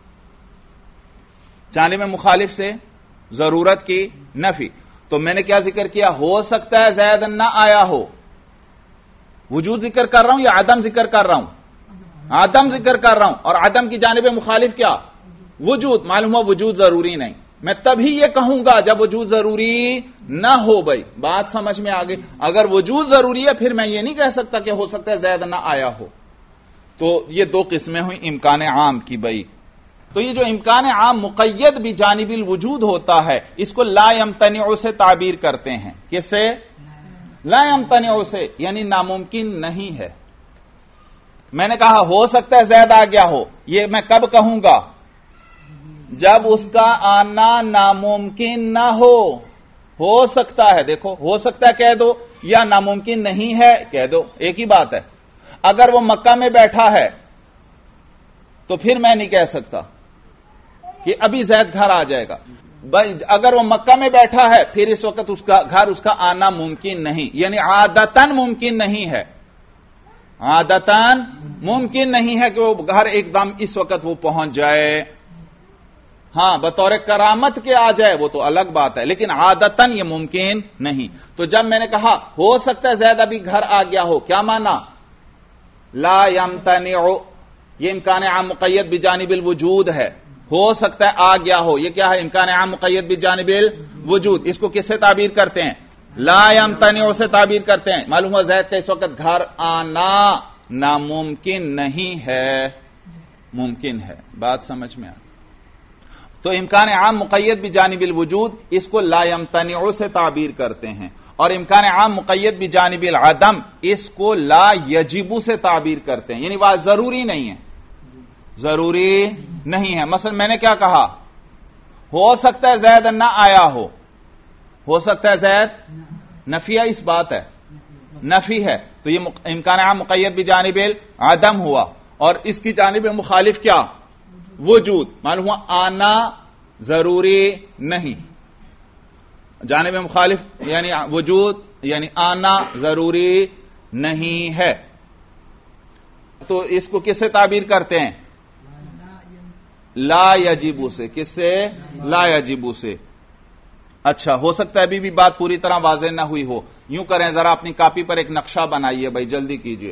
جانب مخالف سے ضرورت کی نفی. تو میں نے کیا ذکر کیا؟ ہو سکتا ہے زید نہ آیا ہو. وجود ذکر کر رہا ہوں یا عدم ذکر کر رہا ہوں؟ عدم ذکر کر رہا ہوں. اور عدم کی جانب مخالف کیا؟ وجود. معلوم ہوا وجود ضروری نہیں. میں تبھی یہ کہوں گا جب وجود ضروری نہ ہو. بھائی بات سمجھ میں آ گئی؟ اگر وجود ضروری ہے پھر میں یہ نہیں کہہ سکتا کہ ہو سکتا ہے زید نہ آیا ہو. تو یہ دو قسمیں ہوئی امکان عام کی. بھائی تو یہ جو امکان عام مقید بھی جانب الوجود ہوتا ہے، اس کو لا یمتنع سے تعبیر کرتے ہیں. کس سے؟ لا یمتنع سے یعنی ناممکن نہیں ہے. میں نے کہا ہو سکتا ہے زید آ گیا ہو، یہ میں کب کہوں گا؟ جب اس کا آنا ناممکن نہ ہو سکتا ہے. دیکھو ہو سکتا ہے کہہ دو یا ناممکن نہیں ہے کہہ دو، ایک ہی بات ہے. اگر وہ مکہ میں بیٹھا ہے تو پھر میں نہیں کہہ سکتا کہ ابھی زید گھر آ جائے گا. اگر وہ مکہ میں بیٹھا ہے پھر اس وقت اس کا گھر اس کا آنا ممکن نہیں، یعنی عادتاً ممکن نہیں ہے. عادتاً ممکن نہیں ہے کہ وہ گھر ایک دم اس وقت وہ پہنچ جائے. ہاں بطور کرامت کے آ جائے وہ تو الگ بات ہے، لیکن عادتاً یہ ممکن نہیں. تو جب میں نے کہا ہو سکتا ہے زید ابھی گھر آ گیا ہو، کیا مانا؟ لا یمتنع، یہ امکان عام مقید بجانب الوجود ہے. ہو سکتا ہے آ گیا ہو، یہ کیا ہے؟ امکان عام مقید بجانب الوجود. اس کو کس سے تعبیر کرتے ہیں؟ لا یمتنع سے تعبیر کرتے ہیں. معلوم ہوا زید کا اس وقت گھر آنا ناممکن نہیں ہے، ممکن ہے. بات سمجھ میں آ؟ تو امکان عام مقید بجانب الوجود اس کو لا یمتنع سے تعبیر کرتے ہیں، اور امکان عام مقید بجانب العدم اس کو لا یجب سے تعبیر کرتے ہیں. یعنی بات ضروری نہیں ہے، ضروری نہیں ہے. مثلا میں نے کیا کہا؟ ہو سکتا ہے زید نہ آیا ہو سکتا ہے زید، نفیہ اس بات ہے، نفی ہے. تو یہ امکان عام مقید بجانب العدم ہوا، اور اس کی جانب مخالف کیا؟ وجود. معلوم ہوا آنا ضروری نہیں. جانب مخالف یعنی وجود، یعنی آنا ضروری نہیں ہے. تو اس کو کس سے تعبیر کرتے ہیں؟ لا یجب سے. کس سے؟ لا یجب سے. اچھا ہو سکتا ہے ابھی بھی بات پوری طرح واضح نہ ہوئی ہو. یوں کریں ذرا اپنی کاپی پر ایک نقشہ بنائیے بھائی، جلدی کیجئے.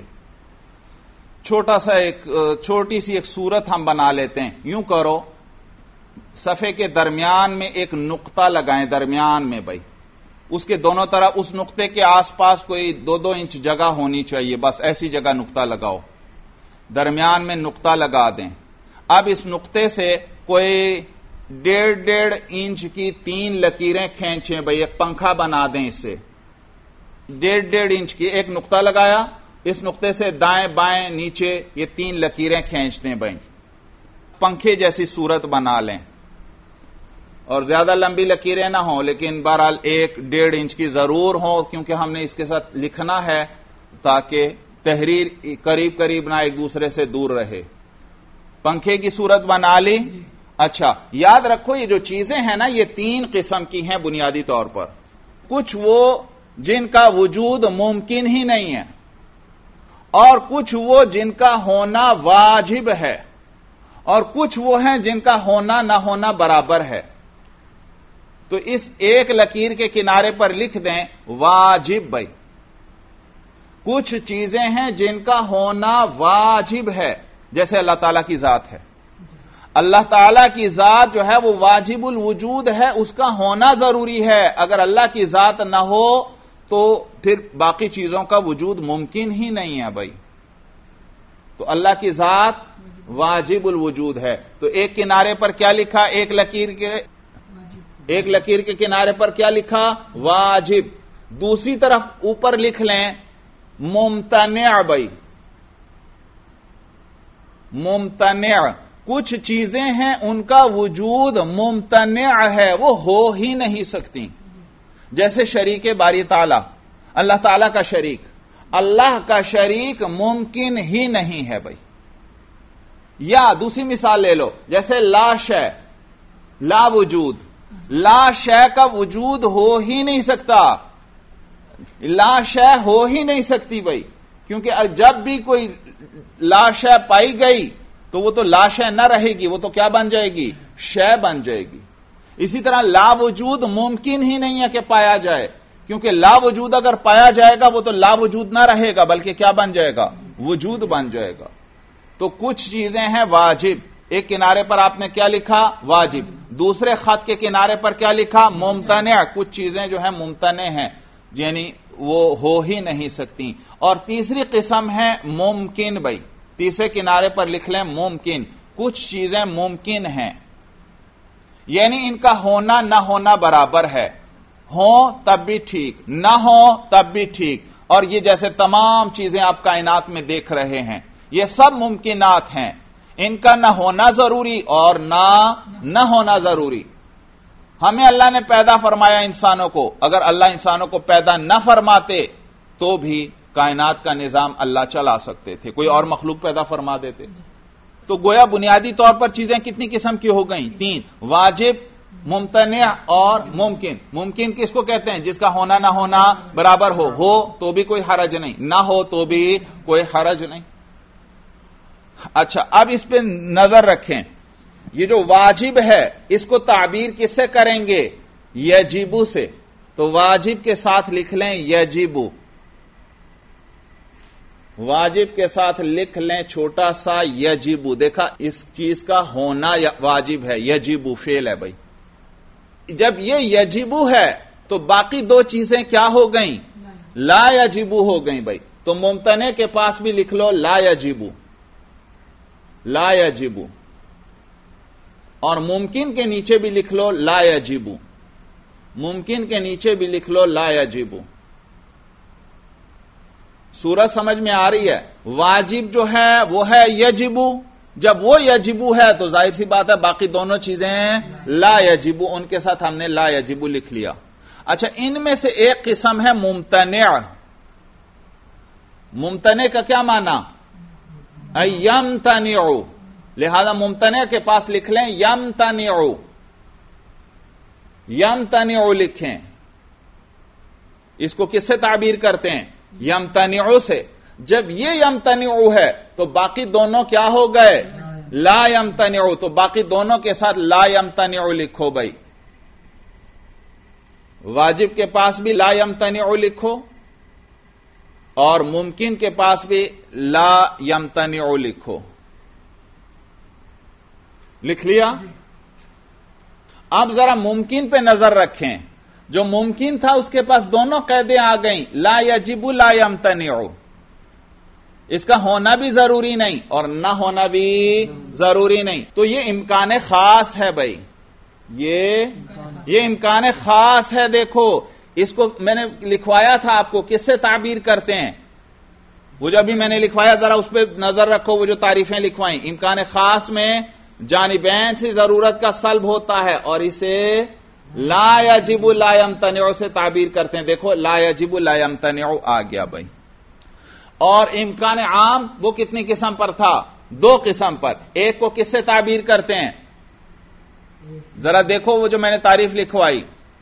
چھوٹی سی ایک صورت ہم بنا لیتے ہیں. یوں کرو، صفحے کے درمیان میں ایک نقطہ لگائیں، درمیان میں بھائی، اس کے دونوں طرف اس نقطے کے آس پاس کوئی 2-2 انچ جگہ ہونی چاہیے، بس ایسی جگہ نقطہ لگاؤ، درمیان میں نقطہ لگا دیں. اب اس نقطے سے کوئی 1.5 انچ کی 3 لکیریں کھینچیں بھائی، ایک پنکھا بنا دیں. اس سے 1.5 انچ کی ایک نقطہ لگایا، اس نقطے سے دائیں بائیں نیچے یہ 3 لکیریں کھینچ دیں بھائی، پنکھے جیسی صورت بنا لیں. اور زیادہ لمبی لکیریں نہ ہوں، لیکن بہرحال 1.5 انچ کی ضرور ہوں، کیونکہ ہم نے اس کے ساتھ لکھنا ہے تاکہ تحریر قریب قریب نہ ایک دوسرے سے دور رہے. پنکھے کی صورت بنا لی. اچھا یاد رکھو یہ جو چیزیں ہیں نا یہ 3 قسم کی ہیں بنیادی طور پر. کچھ وہ جن کا وجود ممکن ہی نہیں ہے، اور کچھ وہ جن کا ہونا واجب ہے، اور کچھ وہ ہیں جن کا ہونا نہ ہونا برابر ہے. تو اس ایک لکیر کے کنارے پر لکھ دیں واجب بھائی. کچھ چیزیں ہیں جن کا ہونا واجب ہے، جیسے اللہ تعالیٰ کی ذات ہے. اللہ تعالیٰ کی ذات جو ہے وہ واجب الوجود ہے، اس کا ہونا ضروری ہے. اگر اللہ کی ذات نہ ہو تو پھر باقی چیزوں کا وجود ممکن ہی نہیں ہے بھائی. تو اللہ کی ذات واجب الوجود ہے. تو ایک کنارے پر کیا لکھا؟ ایک لکیر کے کنارے پر کیا لکھا؟ واجب. دوسری طرف اوپر لکھ لیں ممتنع بھائی. ممتنع کچھ چیزیں ہیں ان کا وجود ممتنع ہے، وہ ہو ہی نہیں سکتی. جیسے شریک باری تعالی، اللہ تعالیٰ کا شریک، اللہ کا شریک ممکن ہی نہیں ہے بھائی. یا دوسری مثال لے لو، جیسے لا شے، لا وجود. لا شے کا وجود ہو ہی نہیں سکتا، لا شے ہو ہی نہیں سکتی بھائی، کیونکہ جب بھی کوئی لا شے پائی گئی تو وہ تو لا شے نہ رہے گی، وہ تو کیا بن جائے گی؟ شے بن جائے گی. اسی طرح لا وجود ممکن ہی نہیں ہے کہ پایا جائے، کیونکہ لا وجود اگر پایا جائے گا وہ تو لا وجود نہ رہے گا بلکہ کیا بن جائے گا؟ وجود بن جائے گا. تو کچھ چیزیں ہیں واجب. ایک کنارے پر آپ نے کیا لکھا؟ واجب. دوسرے خط کے کنارے پر کیا لکھا؟ ممتنع. کچھ چیزیں جو ہیں ممتنع ہیں، یعنی وہ ہو ہی نہیں سکتی. اور تیسری قسم ہے ممکن بھائی. تیسرے کنارے پر لکھ لیں ممکن. کچھ چیزیں ممکن ہیں، یعنی ان کا ہونا نہ ہونا برابر ہے. ہوں تب بھی ٹھیک، نہ ہو تب بھی ٹھیک، اور یہ جیسے تمام چیزیں آپ کائنات میں دیکھ رہے ہیں یہ سب ممکنات ہیں، ان کا نہ ہونا ضروری اور نہ ہونا ضروری۔ ہمیں اللہ نے پیدا فرمایا انسانوں کو، اگر اللہ انسانوں کو پیدا نہ فرماتے تو بھی کائنات کا نظام اللہ چلا سکتے تھے، کوئی اور مخلوق پیدا فرما دیتے۔ تو گویا بنیادی طور پر چیزیں کتنی قسم کی ہو گئیں؟ 3، واجب، ممتنع اور ممکن۔ ممکن کس کو کہتے ہیں؟ جس کا ہونا نہ ہونا برابر ہو تو بھی کوئی حرج نہیں، نہ ہو تو بھی کوئی حرج نہیں۔ اچھا، اب اس پہ نظر رکھیں، یہ جو واجب ہے اس کو تعبیر کس سے کریں گے؟ یجب سے۔ تو واجب کے ساتھ لکھ لیں یجب، واجب کے ساتھ لکھ لیں چھوٹا سا یجب۔ دیکھا، اس چیز کا ہونا واجب ہے، یجب فعل ہے بھائی۔ جب یہ یجب ہے تو باقی دو چیزیں کیا ہو گئیں؟ لا یجب ہو گئیں بھائی۔ تو ممتنع کے پاس بھی لکھ لو لا یجب، لا یجب، اور ممکن کے نیچے بھی لکھ لو لا یجب، ممکن کے نیچے بھی لکھ لو لا یجب۔ صورت سمجھ میں آ رہی ہے؟ واجب جو ہے وہ ہے یجب، جب وہ یجب ہے تو ظاہر سی بات ہے باقی دونوں چیزیں لا یجب، ان کے ساتھ ہم نے لا یجب لکھ لیا۔ اچھا، ان میں سے ایک قسم ہے ممتنع۔ ممتنع کا کیا معنی؟ یمتنع، لہذا ممتنع کے پاس لکھ لیں یمتنع، یمتنع لکھیں۔ اس کو کس سے تعبیر کرتے ہیں؟ یمتنع سے۔ جب یہ یمتنع ہے تو باقی دونوں کیا ہو گئے؟ لا یمتنع، تو باقی دونوں کے ساتھ لا یمتنع لکھو بھائی۔ واجب کے پاس بھی لا یمتنع لکھو اور ممکن کے پاس بھی لا یمتنع لکھو۔ لکھ لیا؟ اب ذرا ممکن پہ نظر رکھیں، جو ممکن تھا اس کے پاس دونوں قیدیں آ گئیں، لا یجب لا یمتنع، اس کا ہونا بھی ضروری نہیں اور نہ ہونا بھی ضروری نہیں، تو یہ امکان خاص ہے بھائی، یہ امکان خاص ہے۔ دیکھو، اس کو میں نے لکھوایا تھا آپ کو، کس سے تعبیر کرتے ہیں؟ وہ جو ابھی میں نے لکھوایا ذرا اس پہ نظر رکھو، وہ جو تعریفیں لکھوائیں، امکان خاص میں جانبین سے ضرورت کا سلب ہوتا ہے اور اسے لا یجب لا یمتنع سے تعبیر کرتے ہیں۔ دیکھو، لا یجب لا یمتنع آ گیا بھائی۔ اور امکان عام وہ کتنی قسم پر تھا؟ 2 قسم پر۔ ایک کو کس سے تعبیر کرتے ہیں؟ ذرا دیکھو وہ جو میں نے تعریف لکھوائی،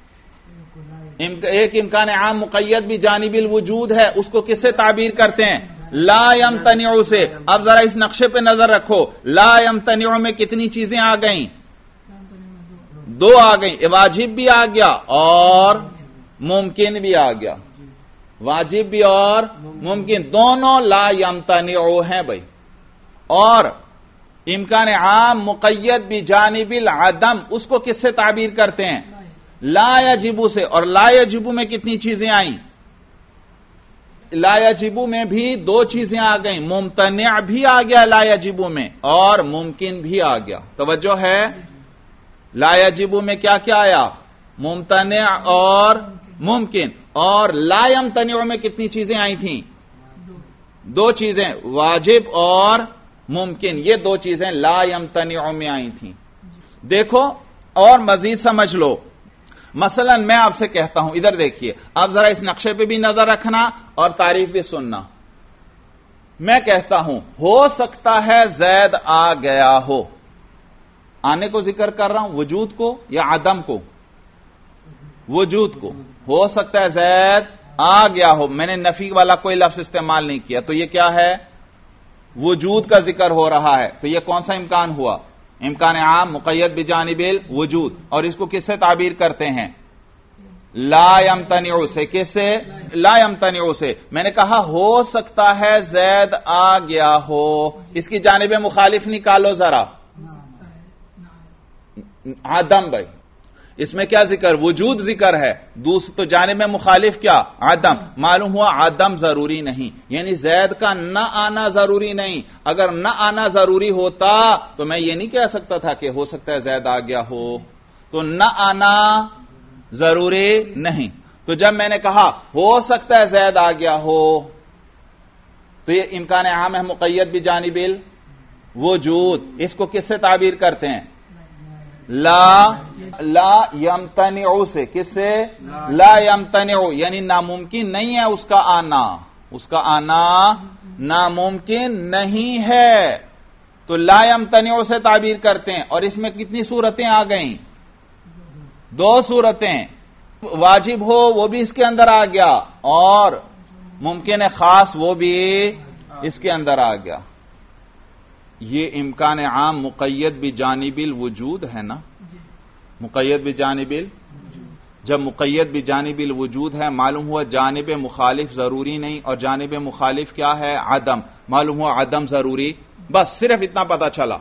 ایک امکان عام مقید بھی جانب الوجود ہے، اس کو کس سے تعبیر کرتے ہیں؟ لا یمتنع سے۔ اب ذرا اس نقشے پہ نظر رکھو، لا یمتنع میں کتنی چیزیں آ گئیں؟ 2 آ گئیں، واجب بھی آ گیا اور ممکن بھی آ گیا، واجب بھی اور ممکن دونوں لا یمتنع ہیں بھائی۔ اور امکان عام مقید بھی جانب العدم، اس کو کس سے تعبیر کرتے ہیں؟ لا یجب سے۔ اور لا یجب میں کتنی چیزیں آئیں؟ لا یجب میں بھی 2 چیزیں آ گئیں، ممتنع بھی آ گیا لا یجب میں اور ممکن بھی آ گیا۔ توجہ ہے؟ لا یجب میں کیا کیا آیا؟ ممتنع اور ممکن۔ اور لا یمتنع میں کتنی چیزیں آئی تھیں؟ 2 چیزیں، واجب اور ممکن، یہ 2 چیزیں لا یمتنع میں آئی تھیں۔ دیکھو اور مزید سمجھ لو، مثلا میں آپ سے کہتا ہوں، ادھر دیکھیے، آپ ذرا اس نقشے پہ بھی نظر رکھنا اور تعریف بھی سننا۔ میں کہتا ہوں ہو سکتا ہے زید آ گیا ہو، آنے کو ذکر کر رہا ہوں، وجود کو یا عدم کو؟ وجود کو۔ ہو سکتا ہے زید آ گیا ہو، میں نے نفی والا کوئی لفظ استعمال نہیں کیا، تو یہ کیا ہے؟ وجود کا ذکر ہو رہا ہے، تو یہ کون سا امکان ہوا؟ امکان عام مقید بجانب الوجود۔ اور اس کو کس سے تعبیر کرتے ہیں؟ لا یمتنع سے۔ کس سے؟ لا یمتنع سے۔ میں نے کہا ہو سکتا ہے زید آ گیا ہو، اس کی جانب مخالف نکالو ذرا، عدم بھائی۔ اس میں کیا ذکر؟ وجود ذکر ہے، تو جانب میں مخالف کیا؟ عدم۔ معلوم ہوا عدم ضروری نہیں، یعنی زید کا نہ آنا ضروری نہیں۔ اگر نہ آنا ضروری ہوتا تو میں یہ نہیں کہہ سکتا تھا کہ ہو سکتا ہے زید آ گیا ہو، تو نہ آنا ضروری نہیں. تو جب میں نے کہا ہو سکتا ہے زید آ گیا ہو تو یہ امکان عام ہے مقید بجانب الوجود. اس کو کس سے تعبیر کرتے ہیں؟ لا یمتنع سے. کس سے؟ لا یمتنع یعنی ناممکن نہیں ہے اس کا آنا ناممکن نہیں ہے تو لا یمتنع سے تعبیر کرتے ہیں. اور اس میں کتنی صورتیں آ گئیں؟ 2 صورتیں. واجب ہو وہ بھی اس کے اندر آ گیا اور ممکن خاص وہ بھی اس کے اندر آ گیا. یہ امکان عام مقید بجانب الوجود ہے نا. مقید بجانب جب مقید بجانب الوجود ہے معلوم ہوا جانب مخالف ضروری نہیں اور جانب مخالف کیا ہے؟ عدم. معلوم ہوا عدم ضروری. بس صرف اتنا پتا چلا.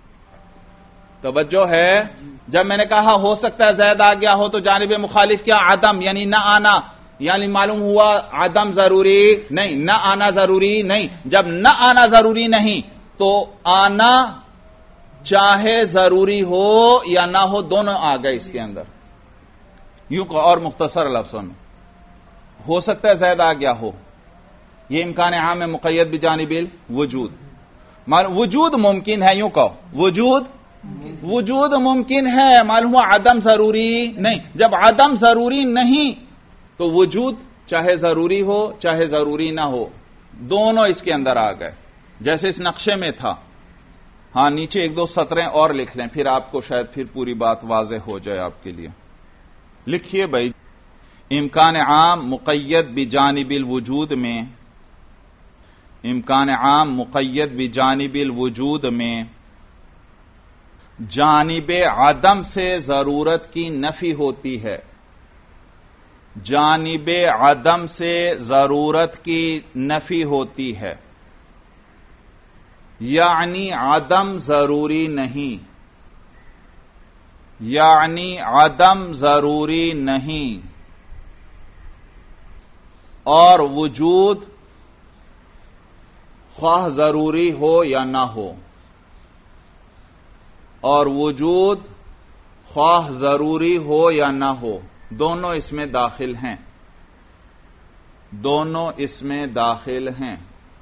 توجہ ہے. جب میں نے کہا ہو سکتا ہے زید آ گیا ہو تو جانب مخالف کیا؟ عدم یعنی نہ آنا. یعنی معلوم ہوا عدم ضروری نہیں، نہ آنا ضروری نہیں. جب نہ آنا ضروری نہیں تو آنا چاہے ضروری ہو یا نہ ہو دونوں آ گئے اس کے اندر. یوں اور مختصر لفظوں میں ہو سکتا ہے زید آ گیا ہو، یہ امکان عام ہے مقید بجانب الوجود. وجود ممکن ہے. یوں کہو وجود ممکن ہے. معلوم ہوا عدم ضروری نہیں. جب عدم ضروری نہیں تو وجود چاہے ضروری ہو چاہے ضروری نہ ہو دونوں اس کے اندر آ گئے. جیسے اس نقشے میں تھا. ہاں نیچے 1-2 سطریں اور لکھ لیں پھر آپ کو شاید پھر پوری بات واضح ہو جائے آپ کے لیے. لکھیے بھائی امکان عام مقید بجانب الوجود میں، امکان عام مقید بجانب الوجود میں جانب عدم سے ضرورت کی نفی ہوتی ہے. جانب عدم سے ضرورت کی نفی ہوتی ہے یعنی عدم ضروری نہیں، یعنی عدم ضروری نہیں اور وجود خواہ ضروری ہو یا نہ ہو، اور وجود خواہ ضروری ہو یا نہ ہو دونوں اس میں داخل ہیں. دونوں اس میں داخل ہیں.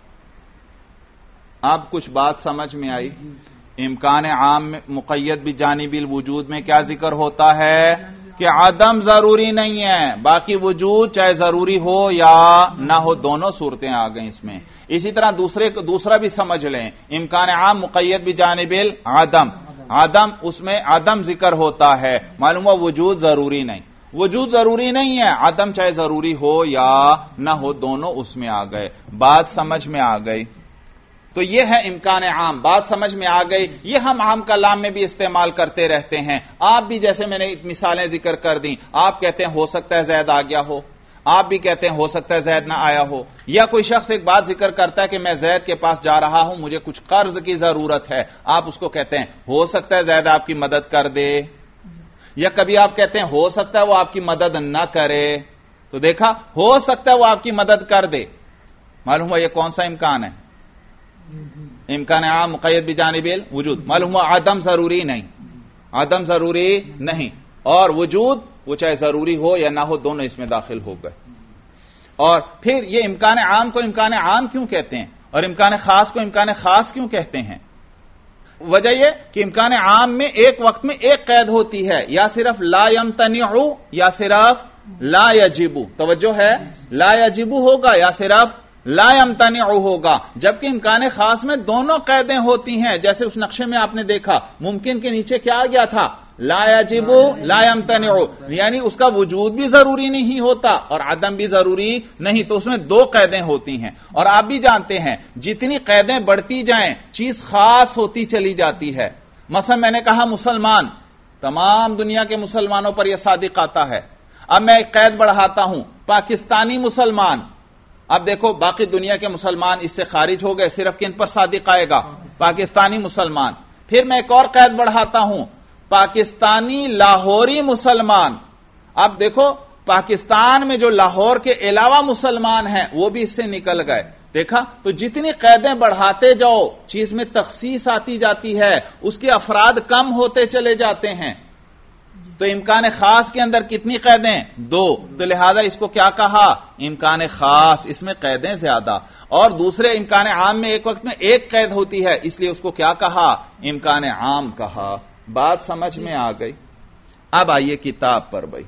اب کچھ بات سمجھ میں آئی؟ امکان عام مقید بجانب الوجود میں کیا ذکر ہوتا ہے کہ عدم ضروری نہیں ہے، باقی وجود چاہے ضروری ہو یا نہ ہو دونوں صورتیں آ گئیں اس میں. اسی طرح دوسرا بھی سمجھ لیں. امکان عام مقید بجانب العدم، عدم اس میں عدم ذکر ہوتا ہے. معلوم ہوا وجود ضروری نہیں. وجود ضروری نہیں ہے، عدم چاہے ضروری ہو یا نہ ہو دونوں اس میں آ گئے. بات سمجھ میں آ گئی؟ تو یہ ہے امکان عام. بات سمجھ میں آ گئی. یہ ہم عام کلام میں بھی استعمال کرتے رہتے ہیں. آپ بھی جیسے میں نے مثالیں ذکر کر دیں. آپ کہتے ہیں ہو سکتا ہے زید آ گیا ہو، آپ بھی کہتے ہیں ہو سکتا ہے زید نہ آیا ہو. یا کوئی شخص ایک بات ذکر کرتا ہے کہ میں زید کے پاس جا رہا ہوں، مجھے کچھ قرض کی ضرورت ہے. آپ اس کو کہتے ہیں ہو سکتا ہے زید آپ کی مدد کر دے. یا کبھی آپ کہتے ہیں ہو سکتا ہے وہ آپ کی مدد نہ کرے. تو دیکھا ہو سکتا ہے وہ آپ کی مدد کر دے. معلوم ہوا یہ کون سا امکان ہے؟ امکان عام مقید بجانب الوجود. معلوم ہوا عدم ضروری نہیں، عدم ضروری نہیں اور وجود وہ چاہے ضروری ہو یا نہ ہو دونوں اس میں داخل ہو گئے. اور پھر یہ امکان عام کو امکان عام کیوں کہتے ہیں اور امکان خاص کو امکان خاص کیوں کہتے ہیں؟ وجہ یہ کہ امکان عام میں ایک وقت میں ایک قید ہوتی ہے، یا صرف لا یمتنع یا صرف لا یجب. توجہ ہے؟ لا یجب ہوگا یا صرف لا یمتنع ہوگا. جبکہ امکان خاص میں دونوں قیدیں ہوتی ہیں. جیسے اس نقشے میں آپ نے دیکھا ممکن کے نیچے کیا آ گیا تھا؟ لا یجب لا یمتنع، یعنی اس کا وجود بھی ضروری نہیں ہوتا اور عدم بھی ضروری نہیں. تو اس میں 2 قیدیں ہوتی ہیں. اور آپ بھی جانتے ہیں جتنی قیدیں بڑھتی جائیں چیز خاص ہوتی چلی جاتی ہے. مثلا میں نے کہا مسلمان، تمام دنیا کے مسلمانوں پر یہ صادق آتا ہے. اب میں ایک قید بڑھاتا ہوں پاکستانی مسلمان. اب دیکھو باقی دنیا کے مسلمان اس سے خارج ہو گئے، صرف کن پر صادق آئے گا؟ پاکستانی مسلمان. پھر میں ایک اور قید بڑھاتا ہوں پاکستانی لاہوری مسلمان. اب دیکھو پاکستان میں جو لاہور کے علاوہ مسلمان ہیں وہ بھی اس سے نکل گئے. دیکھا تو جتنی قیدیں بڑھاتے جاؤ چیز میں تخصیص آتی جاتی ہے، اس کے افراد کم ہوتے چلے جاتے ہیں. تو امکان خاص کے اندر کتنی قیدیں؟ 2. تو لہذا اس کو کیا کہا؟ امکان خاص، اس میں قیدیں زیادہ، اور دوسرے امکان عام میں ایک وقت میں ایک قید ہوتی ہے، اس لیے اس کو کیا کہا؟ امکان عام کہا۔ بات سمجھ میں آ گئی؟ اب آئیے کتاب پر بھائی،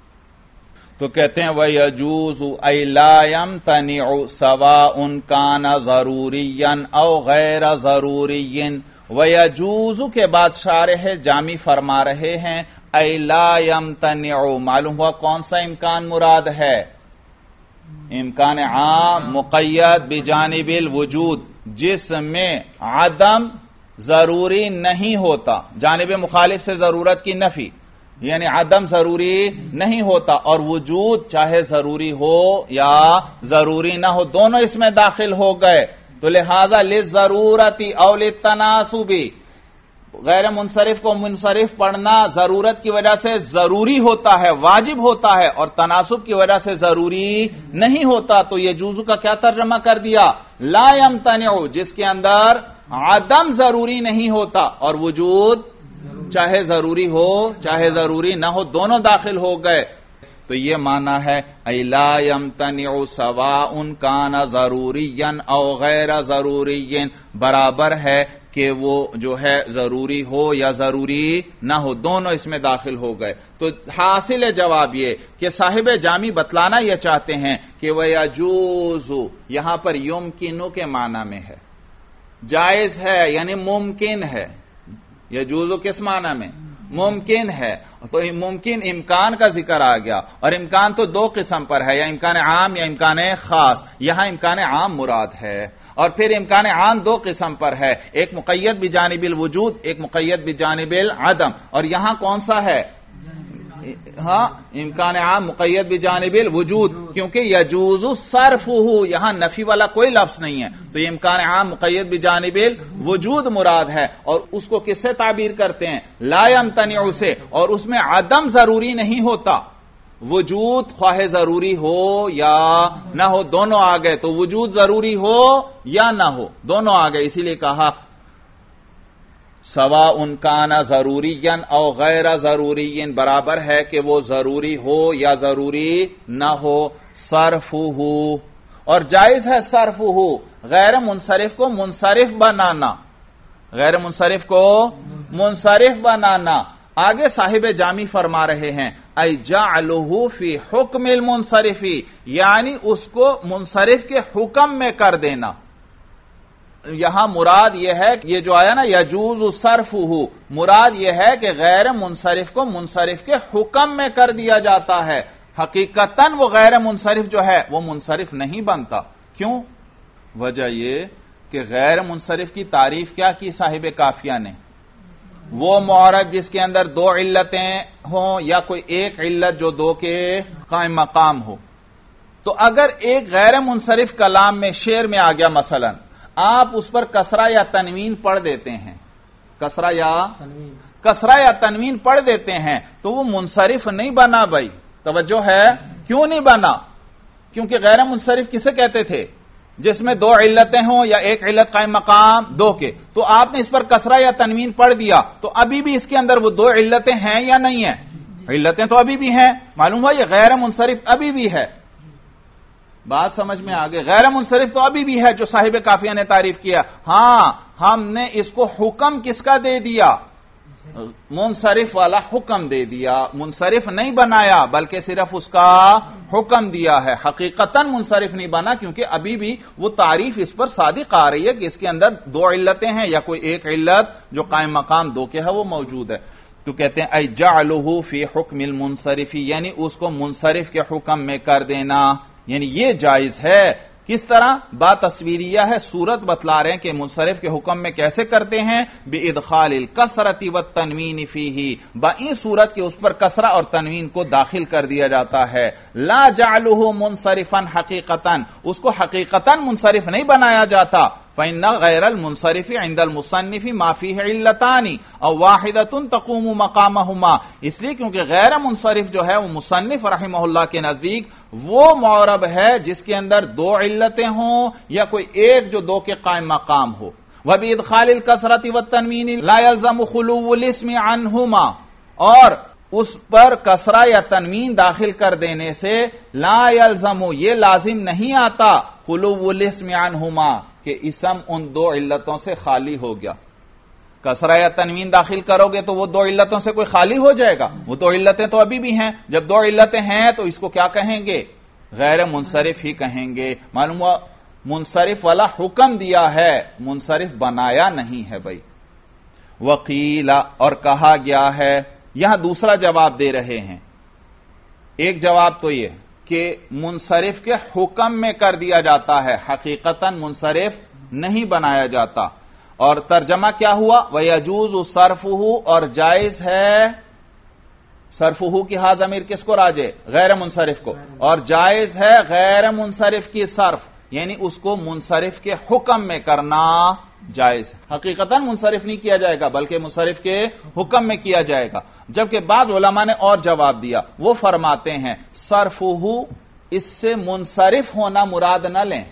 تو کہتے ہیں وَيَجُوزُ أَيْ لَا يَمْتَنِعُ سَوَاءٌ كَانَ ضَرُورِيًّا أَوْ غَيْرَ ضَرُورِيٍّ۔ وَيَجُوزُ کے بعد شارح جامی فرما رہے ہیں أَيْ لَا يَمْتَنِعُ، معلوم ہوا کون سا امکان مراد ہے؟ امکان عام مقید بجانب الوجود، جس میں عدم ضروری نہیں ہوتا، جانب مخالف سے ضرورت کی نفی، یعنی عدم ضروری نہیں ہوتا، اور وجود چاہے ضروری ہو یا ضروری نہ ہو دونوں اس میں داخل ہو گئے، تو لہذا للضرورت او للتناسب، غیر منصرف کو منصرف پڑھنا ضرورت کی وجہ سے ضروری ہوتا ہے، واجب ہوتا ہے، اور تناسب کی وجہ سے ضروری نہیں ہوتا، تو یہ جوزو کا کیا ترجمہ کر دیا؟ لا یمتنع، جس کے اندر عدم ضروری نہیں ہوتا اور وجود چاہے ضروری ہو چاہے ضروری نہ ہو دونوں داخل ہو گئے، تو یہ معنی ہے ای لا یمتنع سواء کان ضروریا او غیر ضروری، برابر ہے کہ وہ جو ہے ضروری ہو یا ضروری نہ ہو، دونوں اس میں داخل ہو گئے۔ تو حاصل جواب یہ کہ صاحب جامی بتلانا یہ چاہتے ہیں کہ وَيَجُوزُ یہاں پر یمکنو کے معنی میں ہے، جائز ہے یعنی ممکن ہے۔ یجوز کس معنی میں؟ ممکن ہے، تو ممکن امکان کا ذکر آ گیا، اور امکان تو 2 قسم پر ہے، یا امکان عام یا امکان خاص، یہاں امکان عام مراد ہے، اور پھر امکان عام 2 قسم پر ہے، ایک مقید بجانب الوجود، ایک مقید بجانب العدم، اور یہاں کون سا ہے؟ ہاں امکان عام مقید بجانب الوجود، کیونکہ یجوز صرفہ، یہاں نفی والا کوئی لفظ نہیں ہے، تو یہ امکان عام مقید بجانب الوجود مراد ہے، اور اس کو کس سے تعبیر کرتے ہیں؟ لا یمتنع سے، اور اس میں عدم ضروری نہیں ہوتا، وجود خواہ ضروری ہو یا نہ ہو دونوں آ گئے، تو وجود ضروری ہو یا نہ ہو دونوں آ گئے، اسی لیے کہا سواء کان ضروریا او غیر ضروری، برابر ہے کہ وہ ضروری ہو یا ضروری نہ ہو، صرفہ، اور جائز ہے صرفہ، غیر منصرف کو منصرف بنانا، غیر منصرف کو منصرف بنانا۔ آگے صاحب جامی فرما رہے ہیں ای جعلہ فی حکم المنصرف، یعنی اس کو منصرف کے حکم میں کر دینا۔ یہاں مراد یہ ہے کہ یہ جو آیا نا یجوز صرفہ، مراد یہ ہے کہ غیر منصرف کو منصرف کے حکم میں کر دیا جاتا ہے، حقیقتاً وہ غیر منصرف جو ہے وہ منصرف نہیں بنتا۔ کیوں؟ وجہ یہ کہ غیر منصرف کی تعریف کیا کی صاحب کافیہ نے؟ وہ معرب جس کے اندر 2 علتیں ہوں یا کوئی ایک علت جو 2 کے قائم مقام ہو۔ تو اگر ایک غیر منصرف کلام میں شعر میں آ گیا مثلا، آپ اس پر کسرہ یا تنوین پڑھ دیتے ہیں، کسرہ یا تنوین پڑھ دیتے ہیں، تو وہ منصرف نہیں بنا بھائی، توجہ ہے، کیوں نہیں بنا؟ کیونکہ غیر منصرف کسے کہتے تھے؟ جس میں 2 علتیں ہوں یا ایک علت قائم مقام 2 کے، تو آپ نے اس پر کسرہ یا تنوین پڑھ دیا، تو ابھی بھی اس کے اندر وہ 2 علتیں ہیں یا نہیں ہیں؟ علتیں تو ابھی بھی ہیں، معلوم ہوا یہ غیر منصرف ابھی بھی ہے۔ بات سمجھ میں آگے، غیر منصرف تو ابھی بھی ہے جو صاحب کافیہ نے تعریف کیا۔ ہاں ہم نے اس کو حکم کس کا دے دیا؟ منصرف والا حکم دے دیا، منصرف نہیں بنایا بلکہ صرف اس کا حکم دیا ہے، حقیقتاً منصرف نہیں بنا، کیونکہ ابھی بھی وہ تعریف اس پر صادق آ رہی ہے کہ اس کے اندر 2 علتیں ہیں یا کوئی ایک علت جو قائم مقام 2 کے ہے وہ موجود ہے۔ تو کہتے ہیں ای جعلہ فی حکم المنصرف، یعنی اس کو منصرف کے حکم میں کر دینا، یعنی یہ جائز ہے۔ کس طرح؟ با تصویریہ ہے، صورت بتلا رہے ہیں کہ منصرف کے حکم میں کیسے کرتے ہیں، بادخال الکسرۃ والتنوین فیہ، بائیں صورت کے اس پر کسرہ اور تنوین کو داخل کر دیا جاتا ہے۔ لا جعلہ منصرفا حقیقتاً، اس کو حقیقتاً منصرف نہیں بنایا جاتا۔ فإن غیر المنصرف عند المصنف ما فيه علتان او واحدة تقوم مقامهما، اس لیے کیونکہ غیر منصرف جو ہے وہ مصنف رحمہ اللہ کے نزدیک وہ معرب ہے جس کے اندر 2 علتیں ہوں یا کوئی ایک جو 2 کے قائم مقام ہو۔ وبإدخال الكسرة والتنوین لا يلزم خلو الاسم عنهما، اور اس پر کسرہ یا تنوین داخل کر دینے سے لا یلزم یہ لازم نہیں آتا خلو الاسم عنہما کہ اسم ان دو علتوں سے خالی ہو گیا. کسرہ یا تنوین داخل کرو گے تو وہ دو علتوں سے کوئی خالی ہو جائے گا؟ وہ دو علتیں تو ابھی بھی ہیں. جب دو علتیں ہیں تو اس کو کیا کہیں گے؟ غیر منصرف ہی کہیں گے. معلوم ہوا منصرف والا حکم دیا ہے، منصرف بنایا نہیں ہے بھائی. وقیل اور کہا گیا ہے، یہاں دوسرا جواب دے رہے ہیں. ایک جواب تو یہ کہ منصرف کے حکم میں کر دیا جاتا ہے، حقیقتاً منصرف نہیں بنایا جاتا. اور ترجمہ کیا ہوا؟ وَيَجُوزُ صَرْفُهُ اور جائز ہے صرفہ کی ہا ضمیر کس کو راجع؟ غیر منصرف کو. اور جائز ہے غیر منصرف کی صرف، یعنی اس کو منصرف کے حکم میں کرنا جائز ہے. حقیقتاً منصرف نہیں کیا جائے گا بلکہ منصرف کے حکم میں کیا جائے گا. جبکہ بعض علماء نے اور جواب دیا، وہ فرماتے ہیں صرفہ اس سے منصرف ہونا مراد نہ لیں.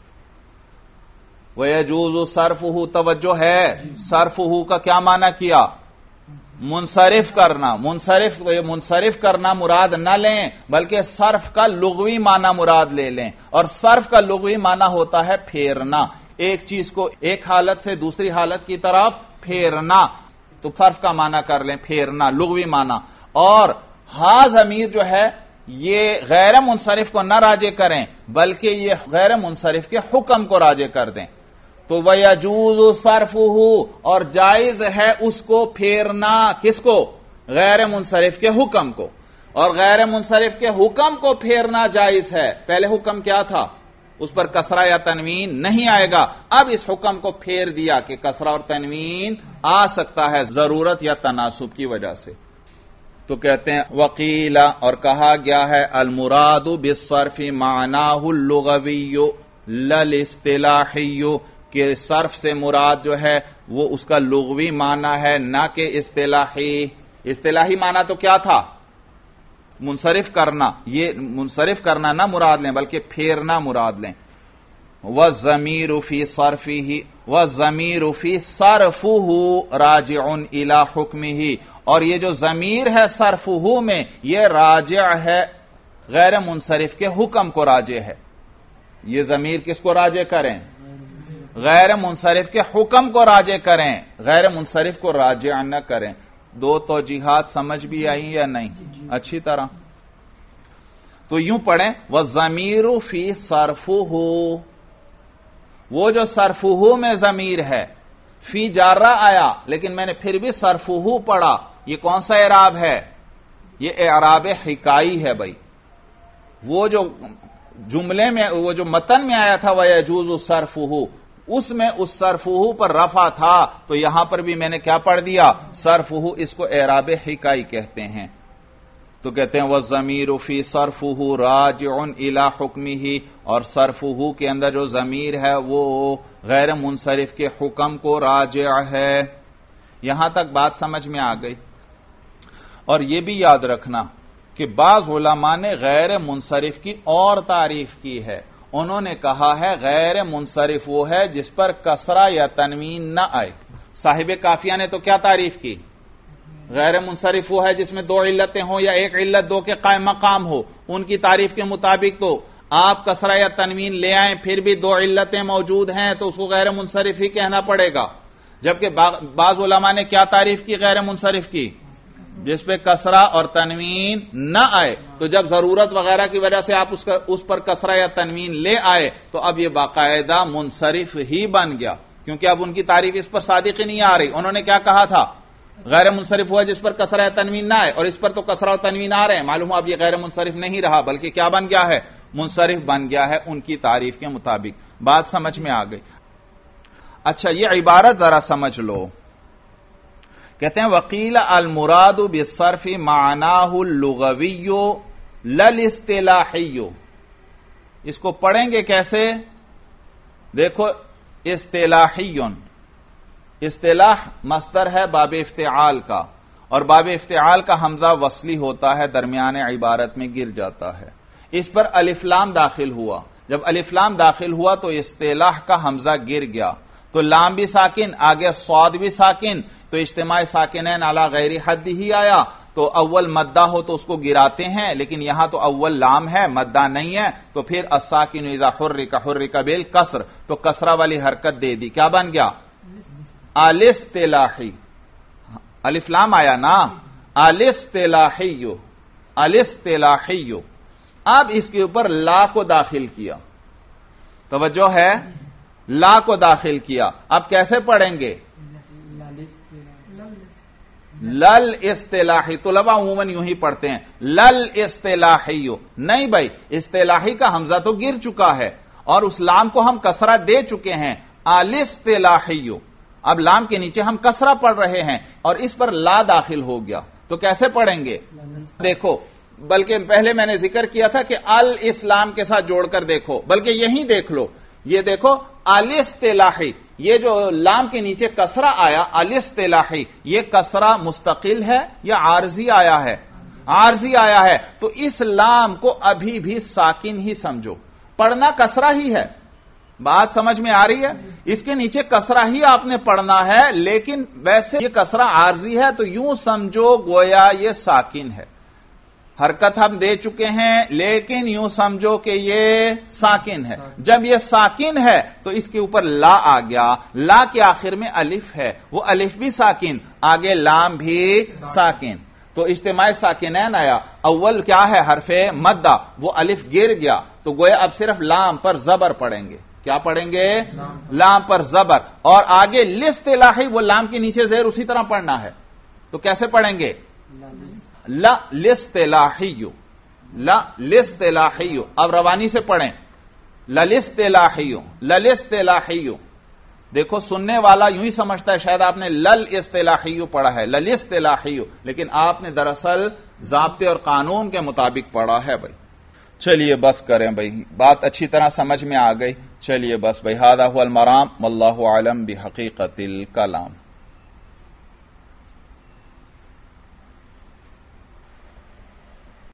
وَيَجُوزُ صَرْفُهُ توجہ ہے، صرفہ کا کیا معنی کیا؟ منصرف کرنا. منصرف کرنا مراد نہ لیں بلکہ صرف کا لغوی معنی مراد لے لیں. اور صرف کا لغوی معنی ہوتا ہے پھیرنا، ایک چیز کو ایک حالت سے دوسری حالت کی طرف پھیرنا. تو صرف کا معنی کر لیں پھیرنا، لغوی معنی. اور ہا ضمیر جو ہے یہ غیر منصرف کو نہ راجع کریں بلکہ یہ غیر منصرف کے حکم کو راجع کر دیں. تو وَيَجُوزُ صَرْفُهُ اور جائز ہے اس کو پھیرنا، کس کو؟ غیر منصرف کے حکم کو. اور غیر منصرف کے حکم کو پھیرنا جائز ہے. پہلے حکم کیا تھا؟ اس پر کسرہ یا تنوین نہیں آئے گا. اب اس حکم کو پھیر دیا کہ کسرہ اور تنوین آ سکتا ہے ضرورت یا تناسب کی وجہ سے. تو کہتے ہیں وقیل اور کہا گیا ہے المراد بالصرف معناہ اللغوی لا الاصطلاحی کہ صرف سے مراد جو ہے وہ اس کا لغوی معنی ہے نہ کہ اصطلاحی. اصطلاحی معنی تو کیا تھا؟ منصرف کرنا. یہ منصرف کرنا نہ مراد لیں بلکہ پھیرنا مراد لیں. وَالضَّمِيرُ فِي صَرْفِهِ وَالضَّمِيرُ فِي صَرْفِهِ رَاجِعٌ إِلَى حُكْمِهِ اور یہ جو ضمیر ہے صرفہ میں یہ راجع ہے غیر منصرف کے حکم کو راجع ہے. یہ ضمیر کس کو راجع کریں؟ غیر منصرف کے حکم کو راجع کریں، غیر منصرف کو راجع نہ کریں. دو توجیحات سمجھ بھی آئی یا نہیں؟ اچھی طرح. تو یوں پڑھیں وَالضَّمِيرُ فِي صَرْفِهِ وہ جو صرفہ میں ضمیر ہے، فی جارہ آیا لیکن میں نے پھر بھی صرفہ پڑھا. یہ کون سا اعراب ہے؟ یہ اعراب حکائی ہے بھائی. وہ جو جملے میں وہ جو متن میں آیا تھا وَيَجُوزُ صَرْفُهُ اس میں اس صرفہ پر رفع تھا تو یہاں پر بھی میں نے کیا پڑھ دیا؟ صرفہ. اس کو اعراب حکائی کہتے ہیں. تو کہتے ہیں وَالضَّمِيرُ فِي صَرْفِهِ رَاجِعٌ إِلَى حُكْمِهِ اور صرفہ کے اندر جو ضمیر ہے وہ غیر منصرف کے حکم کو راجع ہے. یہاں تک بات سمجھ میں آ گئی. اور یہ بھی یاد رکھنا کہ بعض علماء نے غیر منصرف کی اور تعریف کی ہے. انہوں نے کہا ہے غیر منصرف وہ ہے جس پر کسرہ یا تنوین نہ آئے. صاحب کافیہ نے تو کیا تعریف کی؟ غیر منصرف وہ ہے جس میں دو علتیں ہوں یا ایک علت دو کے قائم مقام ہو. ان کی تعریف کے مطابق تو آپ کسرہ یا تنوین لے آئیں پھر بھی دو علتیں موجود ہیں تو اس کو غیر منصرف ہی کہنا پڑے گا. جبکہ بعض علماء نے کیا تعریف کی غیر منصرف کی؟ جس پہ کسرہ اور تنوین نہ آئے. تو جب ضرورت وغیرہ کی وجہ سے آپ اس پر کسرہ یا تنوین لے آئے تو اب یہ باقاعدہ منصرف ہی بن گیا کیونکہ اب ان کی تعریف اس پر صادق نہیں آ رہی. انہوں نے کیا کہا تھا؟ غیر منصرف ہوا جس پر کسرہ یا تنوین نہ آئے اور اس پر تو کسرہ اور تنوین آ رہے ہیں. معلوم اب یہ غیر منصرف نہیں رہا بلکہ کیا بن گیا ہے؟ منصرف بن گیا ہے ان کی تعریف کے مطابق. بات سمجھ میں آ گئی. اچھا یہ عبارت ذرا سمجھ لو. کہتے ہیں وقیل المراد بالصرف معناہ اللغوی لا الاصطلاحی. اس کو پڑھیں گے کیسے؟ دیکھو اصطلاحی، اصطلاح مصدر ہے باب افتعال کا اور باب افتعال کا حمزہ وصلی ہوتا ہے درمیان عبارت میں گر جاتا ہے. اس پر الف لام داخل ہوا. جب الف لام داخل ہوا تو اصطلاح کا حمزہ گر گیا تو لام بھی ساکن، آگے صاد بھی ساکن، تو اجتماع ساکنین علی غیر حد ہی آیا. تو اول مدہ ہو تو اس کو گراتے ہیں، لیکن یہاں تو اول لام ہے، مدہ نہیں ہے، تو پھر الساکن اذا حرک حرک بالکسر، تو کسرہ والی حرکت دے دی، کیا بن گیا؟ الاصطلاحی، الف لام آیا نا، الاصطلاحی، الاصطلاحی۔ اب اس کے اوپر لا کو داخل کیا، توجہ ہے، لا کو داخل کیا، اب کیسے پڑھیں گے؟ لل اصطلاحی، طلبہ عموماً یوں ہی پڑھتے ہیں لل اصطلاحی، نہیں بھائی، اصطلاحی کا حمزہ تو گر چکا ہے اور اس لام کو ہم کسرہ دے چکے ہیں، الاصطلاحی، اب لام کے نیچے ہم کسرہ پڑھ رہے ہیں اور اس پر لا داخل ہو گیا، تو کیسے پڑھیں گے؟ دیکھو، بلکہ پہلے میں نے ذکر کیا تھا کہ الاسلام کے ساتھ جوڑ کر دیکھو، بلکہ یہی دیکھ لو، یہ دیکھو الاصطلاحی، یہ جو لام کے نیچے کسرہ آیا الاصطلاحی، یہ کسرہ مستقل ہے یا عارضی آیا ہے؟ عارضی آیا ہے، تو اس لام کو ابھی بھی ساکن ہی سمجھو، پڑھنا کسرہ ہی ہے، بات سمجھ میں آ رہی ہے؟ اس کے نیچے کسرہ ہی آپ نے پڑھنا ہے، لیکن ویسے یہ کسرہ عارضی ہے تو یوں سمجھو گویا یہ ساکن ہے، حرکت ہم دے چکے ہیں لیکن یوں سمجھو کہ یہ ساکن ہے۔ جب یہ ساکن ہے تو اس کے اوپر لا آ گیا، لا کے آخر میں الف ہے، وہ الف بھی ساکن، آگے لام بھی ساکن، تو اجتماع ساکنین آیا، اول کیا ہے؟ حرف مدہ، وہ الف گر گیا، تو گویا اب صرف لام پر زبر پڑھیں گے، کیا پڑھیں گے؟ لام پر زبر، اور آگے الاصطلاحی، وہ لام کے نیچے زیر اسی طرح پڑھنا ہے، تو کیسے پڑھیں گے؟ لا الاصطلاحی، لا الاصطلاحی، اب روانی سے پڑھیں، للاصطلاحی، للاصطلاحی، دیکھو سننے والا یوں ہی سمجھتا ہے شاید آپ نے لل اصطلاحی پڑھا ہے، للاصطلاحی، لیکن آپ نے دراصل ضابطے اور قانون کے مطابق پڑھا ہے بھائی۔ چلیے بس کریں بھائی، بات اچھی طرح سمجھ میں آ گئی، چلیے بس بھائی، ھذا ھو المرام واللہ اعلم بحقیقت الکلام۔